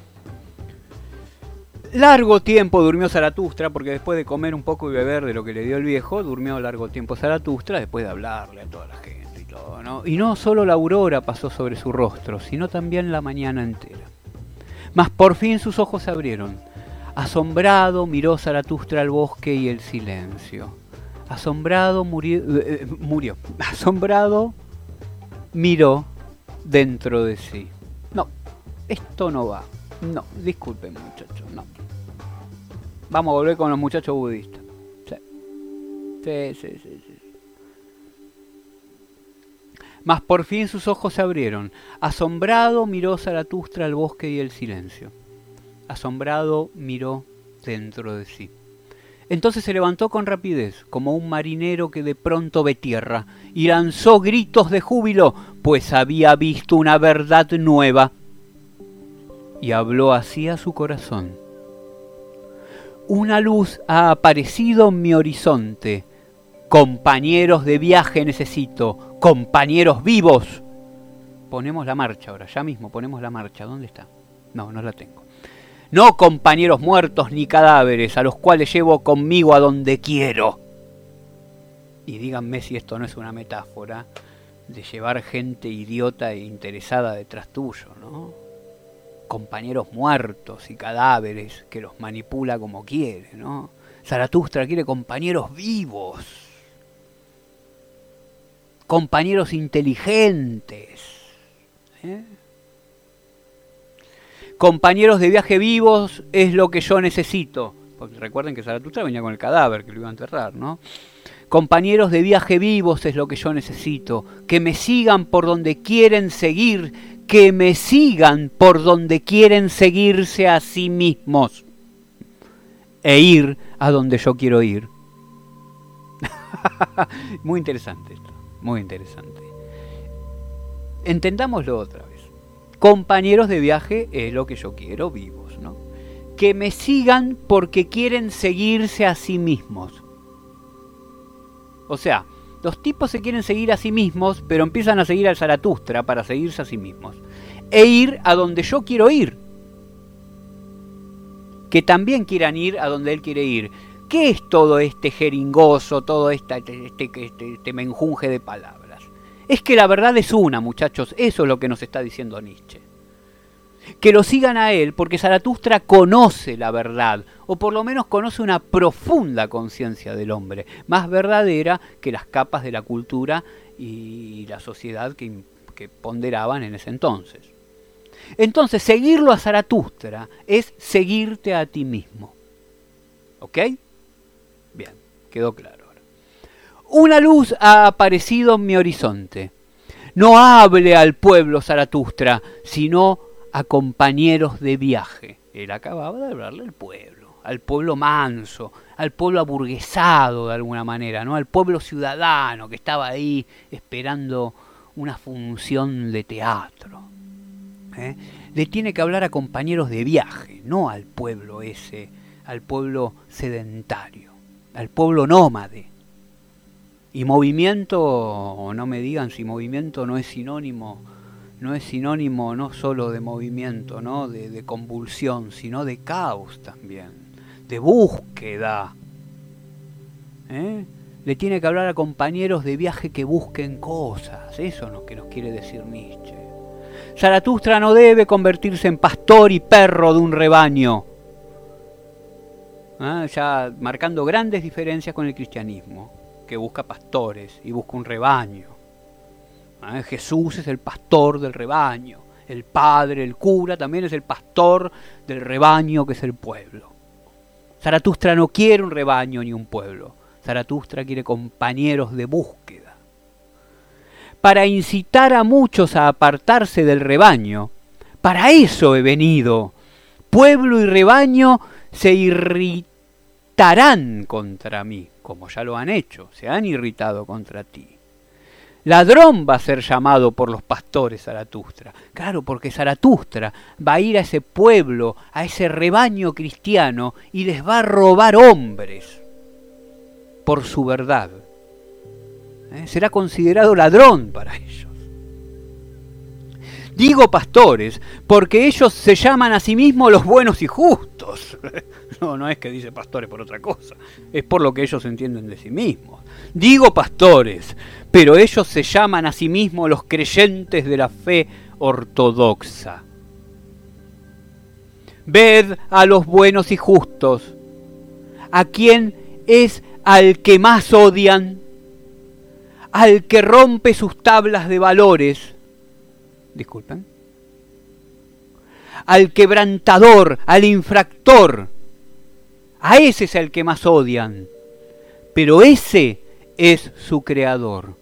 Largo tiempo durmió Zaratustra, porque después de comer un poco y beber de lo que le dio el viejo, durmió largo tiempo Zaratustra, después de hablarle a toda la gente y todo, ¿no? Y no solo la aurora pasó sobre su rostro, sino también la mañana entera. Mas por fin sus ojos se abrieron. Asombrado miró Zaratustra al bosque y el silencio. Asombrado murió. Asombrado miró dentro de sí. No, esto no va. No, disculpen muchachos, no. Vamos a volver con los muchachos budistas. Sí. Mas por fin sus ojos se abrieron. Asombrado miró Zaratustra al bosque y el silencio. Asombrado miró dentro de sí. Entonces se levantó con rapidez, como un marinero que de pronto ve tierra, y lanzó gritos de júbilo, pues había visto una verdad nueva. Y habló así a su corazón. Una luz ha aparecido en mi horizonte. Compañeros de viaje necesito, compañeros vivos. Ponemos la marcha ahora, ya mismo ponemos la marcha. ¿Dónde está? No la tengo. No compañeros muertos ni cadáveres, a los cuales llevo conmigo a donde quiero. Y díganme si esto no es una metáfora de llevar gente idiota e interesada detrás tuyo, ¿no? Compañeros muertos y cadáveres que los manipula como quiere, ¿no? Zaratustra quiere compañeros vivos, compañeros inteligentes, Compañeros de viaje vivos es lo que yo necesito. Porque recuerden que Zaratustra venía con el cadáver que lo iba a enterrar, ¿no? Compañeros de viaje vivos es lo que yo necesito. Que me sigan por donde quieren seguir. Que me sigan por donde quieren seguirse a sí mismos. E ir a donde yo quiero ir. Muy interesante esto. Muy interesante. Entendámoslo otra vez. Compañeros de viaje es lo que yo quiero vivos. que me sigan porque quieren seguirse a sí mismos. O sea, los tipos se quieren seguir a sí mismos, pero empiezan a seguir al Zaratustra para seguirse a sí mismos. E ir a donde yo quiero ir. Que también quieran ir a donde él quiere ir. ¿Qué es todo este jeringoso, todo este menjunje de palabras? Es que la verdad es una, muchachos. Eso es lo que nos está diciendo Nietzsche. Que lo sigan a él porque Zaratustra conoce la verdad, o por lo menos conoce una profunda conciencia del hombre, más verdadera que las capas de la cultura y la sociedad que ponderaban en ese entonces. Entonces, seguirlo a Zaratustra es seguirte a ti mismo. ¿Ok? Bien, quedó claro. Una luz ha aparecido en mi horizonte. No hable al pueblo Zaratustra, sino a compañeros de viaje. Él acababa de hablarle al pueblo manso, al pueblo aburguesado de alguna manera, ¿no? Al pueblo ciudadano que estaba ahí esperando una función de teatro. Le tiene que hablar a compañeros de viaje, no al pueblo ese, al pueblo sedentario, al pueblo nómade. Y movimiento, no me digan si movimiento no es sinónimo no solo de movimiento, ¿no? de convulsión, sino de caos también, de búsqueda. Le tiene que hablar a compañeros de viaje que busquen cosas. Eso es lo que nos quiere decir Nietzsche. Zaratustra no debe convertirse en pastor y perro de un rebaño. Ya marcando grandes diferencias con el cristianismo, que busca pastores y busca un rebaño. Jesús es el pastor del rebaño. El padre, el cura, también es el pastor del rebaño que es el pueblo. Zaratustra no quiere un rebaño ni un pueblo. Zaratustra quiere compañeros de búsqueda. Para incitar a muchos a apartarse del rebaño, para eso he venido. Pueblo y rebaño se irritarán contra mí, como ya lo han hecho, se han irritado contra ti. Ladrón va a ser llamado por los pastores Zaratustra. Claro, porque Zaratustra va a ir a ese pueblo, a ese rebaño cristiano, y les va a robar hombres por su verdad. Será considerado ladrón para ellos. Digo pastores, porque ellos se llaman a sí mismos los buenos y justos. No es que dice pastores por otra cosa, es por lo que ellos entienden de sí mismos. Digo pastores, pero ellos se llaman a sí mismos los creyentes de la fe ortodoxa. Ved a los buenos y justos, a quien es al que más odian, al que rompe sus tablas de valores, disculpen, al quebrantador, al infractor, a ese es el que más odian, pero ese es su creador.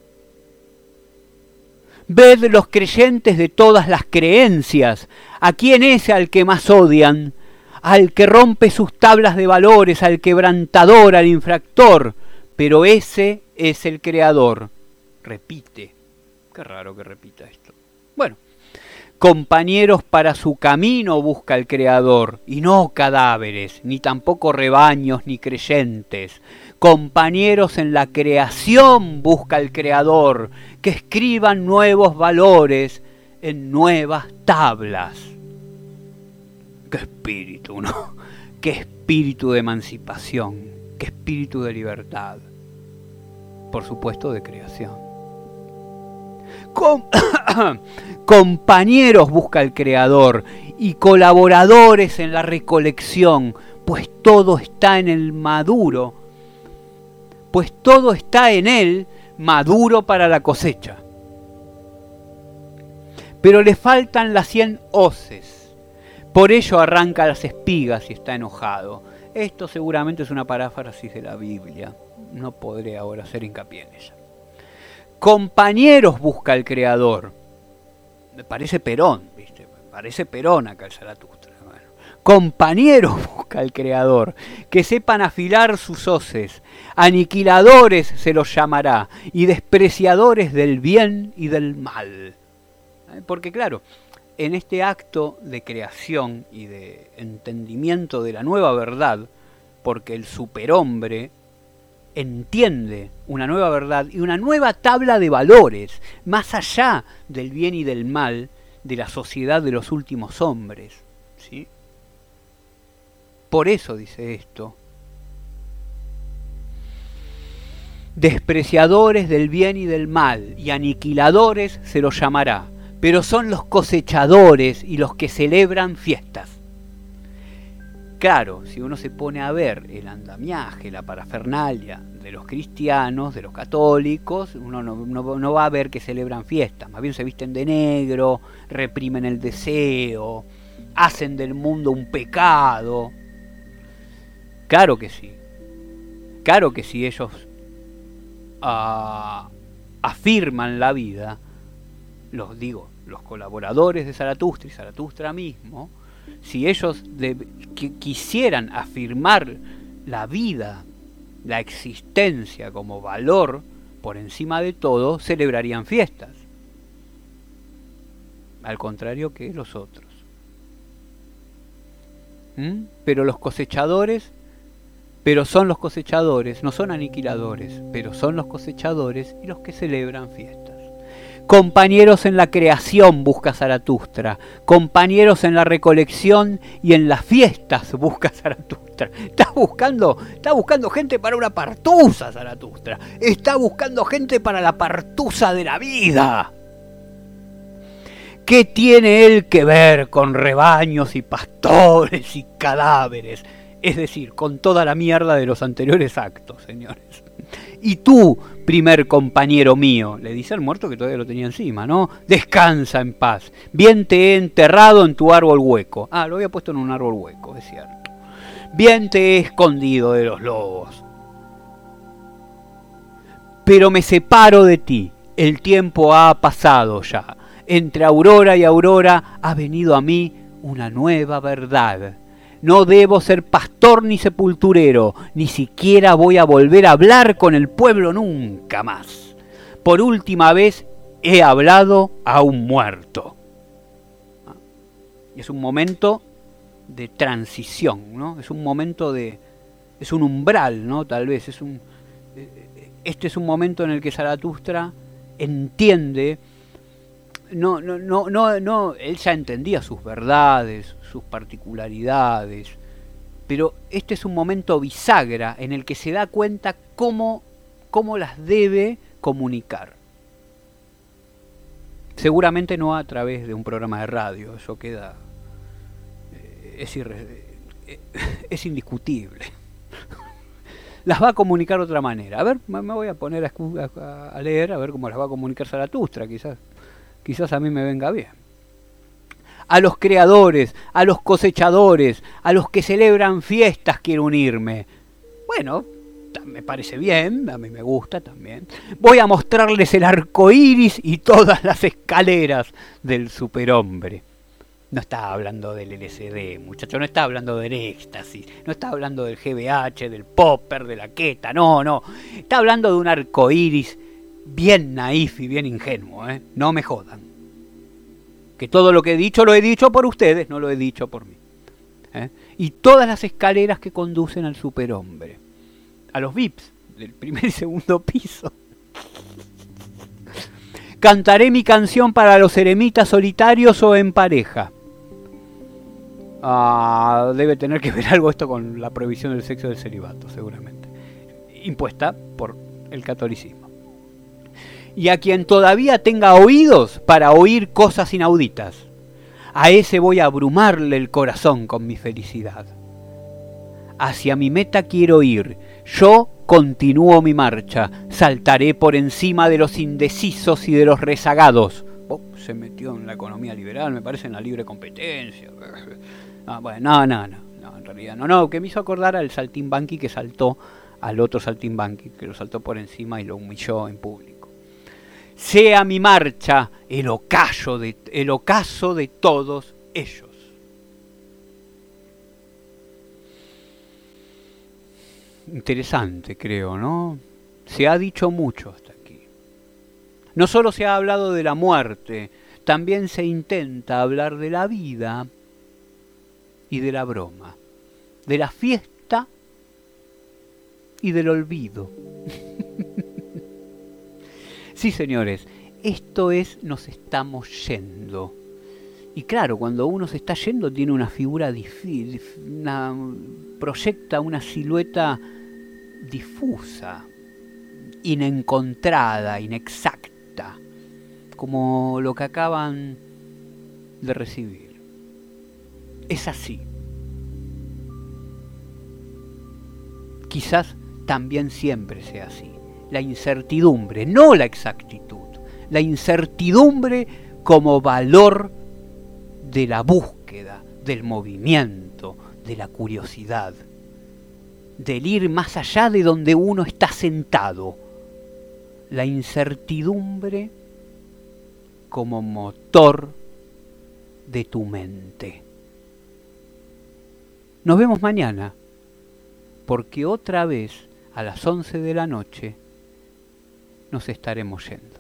Ved los creyentes de todas las creencias, a quién es al que más odian, al que rompe sus tablas de valores, al quebrantador, al infractor, pero ese es el creador. Repite, qué raro que repita esto. Bueno, compañeros para su camino busca el Creador, y no cadáveres, ni tampoco rebaños ni creyentes. Compañeros en la creación busca el Creador, que escriban nuevos valores en nuevas tablas. ¡Qué espíritu, ¿no? ¡Qué espíritu de emancipación! ¡Qué espíritu de libertad! Por supuesto, de creación. Compañeros busca el Creador y colaboradores en la recolección, pues todo está en el maduro, pues todo está en él maduro para la cosecha. Pero le faltan las 100 hoces, por ello arranca las espigas y está enojado. Esto seguramente es una paráfrasis de la Biblia, no podré ahora hacer hincapié en ella. Compañeros busca el Creador. Me parece Perón, ¿viste? Me parece Perón acá el Zaratustra. Bueno. Compañeros busca el Creador, que sepan afilar sus hoces. Aniquiladores se los llamará, y despreciadores del bien y del mal. Porque claro, en este acto de creación y de entendimiento de la nueva verdad, porque el superhombre entiende una nueva verdad y una nueva tabla de valores, más allá del bien y del mal de la sociedad de los últimos hombres, ¿sí? Por eso dice esto. Despreciadores del bien y del mal, y aniquiladores se los llamará, pero son los cosechadores y los que celebran fiestas. Claro, si uno se pone a ver el andamiaje, la parafernalia de los cristianos, de los católicos, uno no va a ver que celebran fiestas, más bien se visten de negro, reprimen el deseo, hacen del mundo un pecado. Claro que sí ellos afirman la vida, los colaboradores de Zaratustra y Zaratustra mismo, si ellos quisieran afirmar la vida, la existencia como valor por encima de todo, celebrarían fiestas, al contrario que los otros. Pero son los cosechadores, no son aniquiladores, pero son los cosechadores y los que celebran fiestas. Compañeros en la creación busca Zaratustra, compañeros en la recolección y en las fiestas busca Zaratustra. Está buscando gente para una partusa, Zaratustra. Está buscando gente para la partusa de la vida. ¿Qué tiene él que ver con rebaños y pastores y cadáveres? Es decir, con toda la mierda de los anteriores actos, señores. Y tú, primer compañero mío, le dice al muerto que todavía lo tenía encima, ¿no? Descansa en paz. Bien te he enterrado en tu árbol hueco. Ah, lo había puesto en un árbol hueco, es cierto. Bien te he escondido de los lobos. Pero me separo de ti. El tiempo ha pasado ya. Entre aurora y aurora ha venido a mí una nueva verdad. No debo ser pastor ni sepulturero, ni siquiera voy a volver a hablar con el pueblo nunca más. Por última vez he hablado a un muerto. Es un momento de transición, ¿no? Es un momento es un umbral, ¿no? Tal vez este es un momento en el que Zaratustra entiende. No, él ya entendía sus verdades, sus particularidades, pero este es un momento bisagra en el que se da cuenta cómo las debe comunicar. Seguramente no a través de un programa de radio, eso queda... es indiscutible. Las va a comunicar de otra manera. A ver, me voy a poner a leer, a ver cómo las va a comunicar Zaratustra, quizás a mí me venga bien. A los creadores, a los cosechadores, a los que celebran fiestas quiero unirme. Bueno, me parece bien, a mí me gusta también. Voy a mostrarles el arco iris y todas las escaleras del superhombre. No está hablando del LSD, muchacho, no está hablando del éxtasis, no está hablando del GBH, del popper, de la queta, no. Está hablando de un arco iris bien naif y bien ingenuo, ¿eh? No me jodan. Que todo lo que he dicho lo he dicho por ustedes, no lo he dicho por mí. Y todas las escaleras que conducen al superhombre, a los VIPs del primer y segundo piso. Cantaré mi canción para los eremitas solitarios o en pareja. Debe tener que ver algo esto con la prohibición del sexo del celibato, seguramente. Impuesta por el catolicismo. Y a quien todavía tenga oídos para oír cosas inauditas, a ese voy a abrumarle el corazón con mi felicidad. Hacia mi meta quiero ir, yo continúo mi marcha, saltaré por encima de los indecisos y de los rezagados. Se metió en la economía liberal, me parece, en la libre competencia. Bueno, no, en realidad no, que me hizo acordar al saltimbanqui que saltó al otro saltimbanqui, que lo saltó por encima y lo humilló en público. Sea mi marcha el ocaso de todos ellos. Interesante, creo, ¿no? Se ha dicho mucho hasta aquí. No solo se ha hablado de la muerte, también se intenta hablar de la vida y de la broma, de la fiesta y del olvido. Sí, señores, esto es Nos estamos yendo. Y claro, cuando uno se está yendo tiene una figura difícil, proyecta una silueta difusa, inencontrada, inexacta, como lo que acaban de recibir. Es así. Quizás también siempre sea así. La incertidumbre, no la exactitud. La incertidumbre como valor de la búsqueda, del movimiento, de la curiosidad, del ir más allá de donde uno está sentado. La incertidumbre como motor de tu mente. Nos vemos mañana, porque otra vez a las 11 de la noche nos estaremos yendo.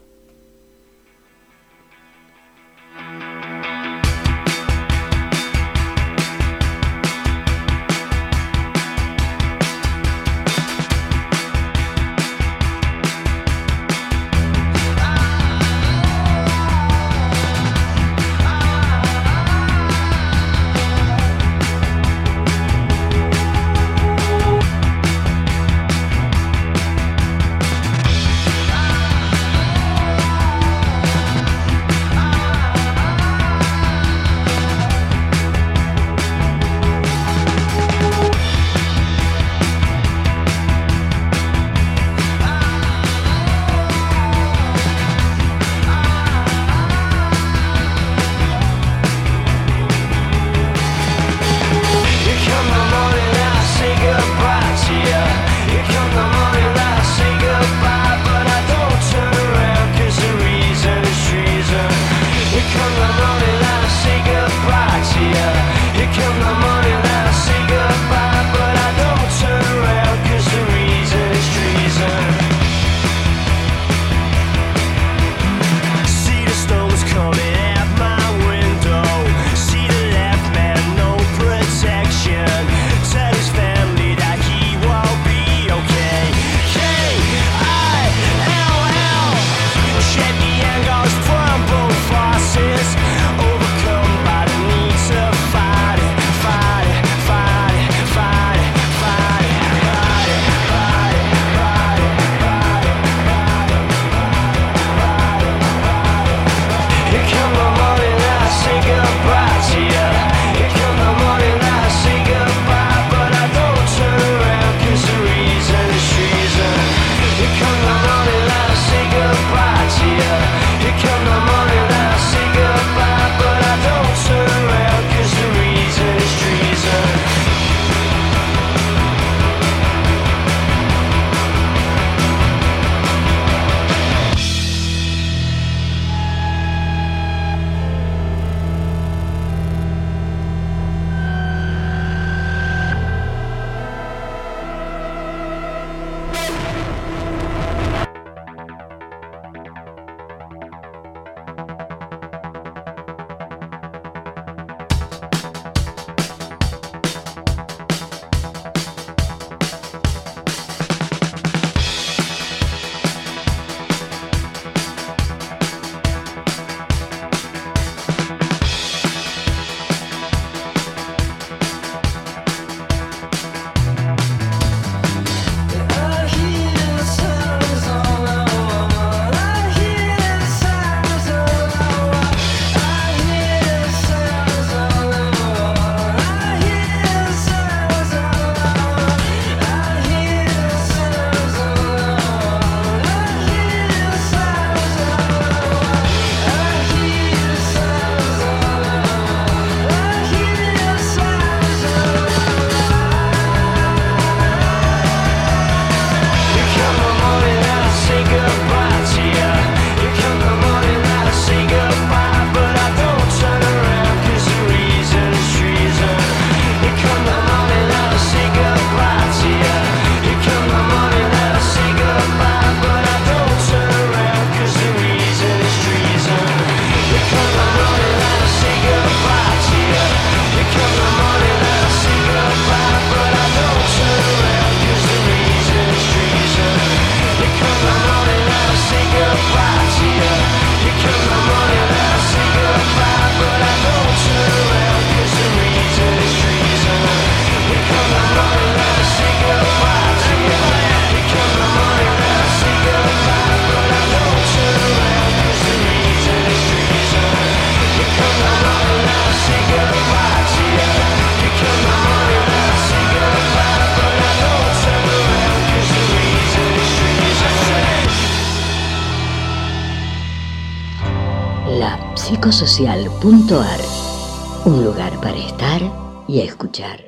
psicosocial.ar, un lugar para estar y escuchar.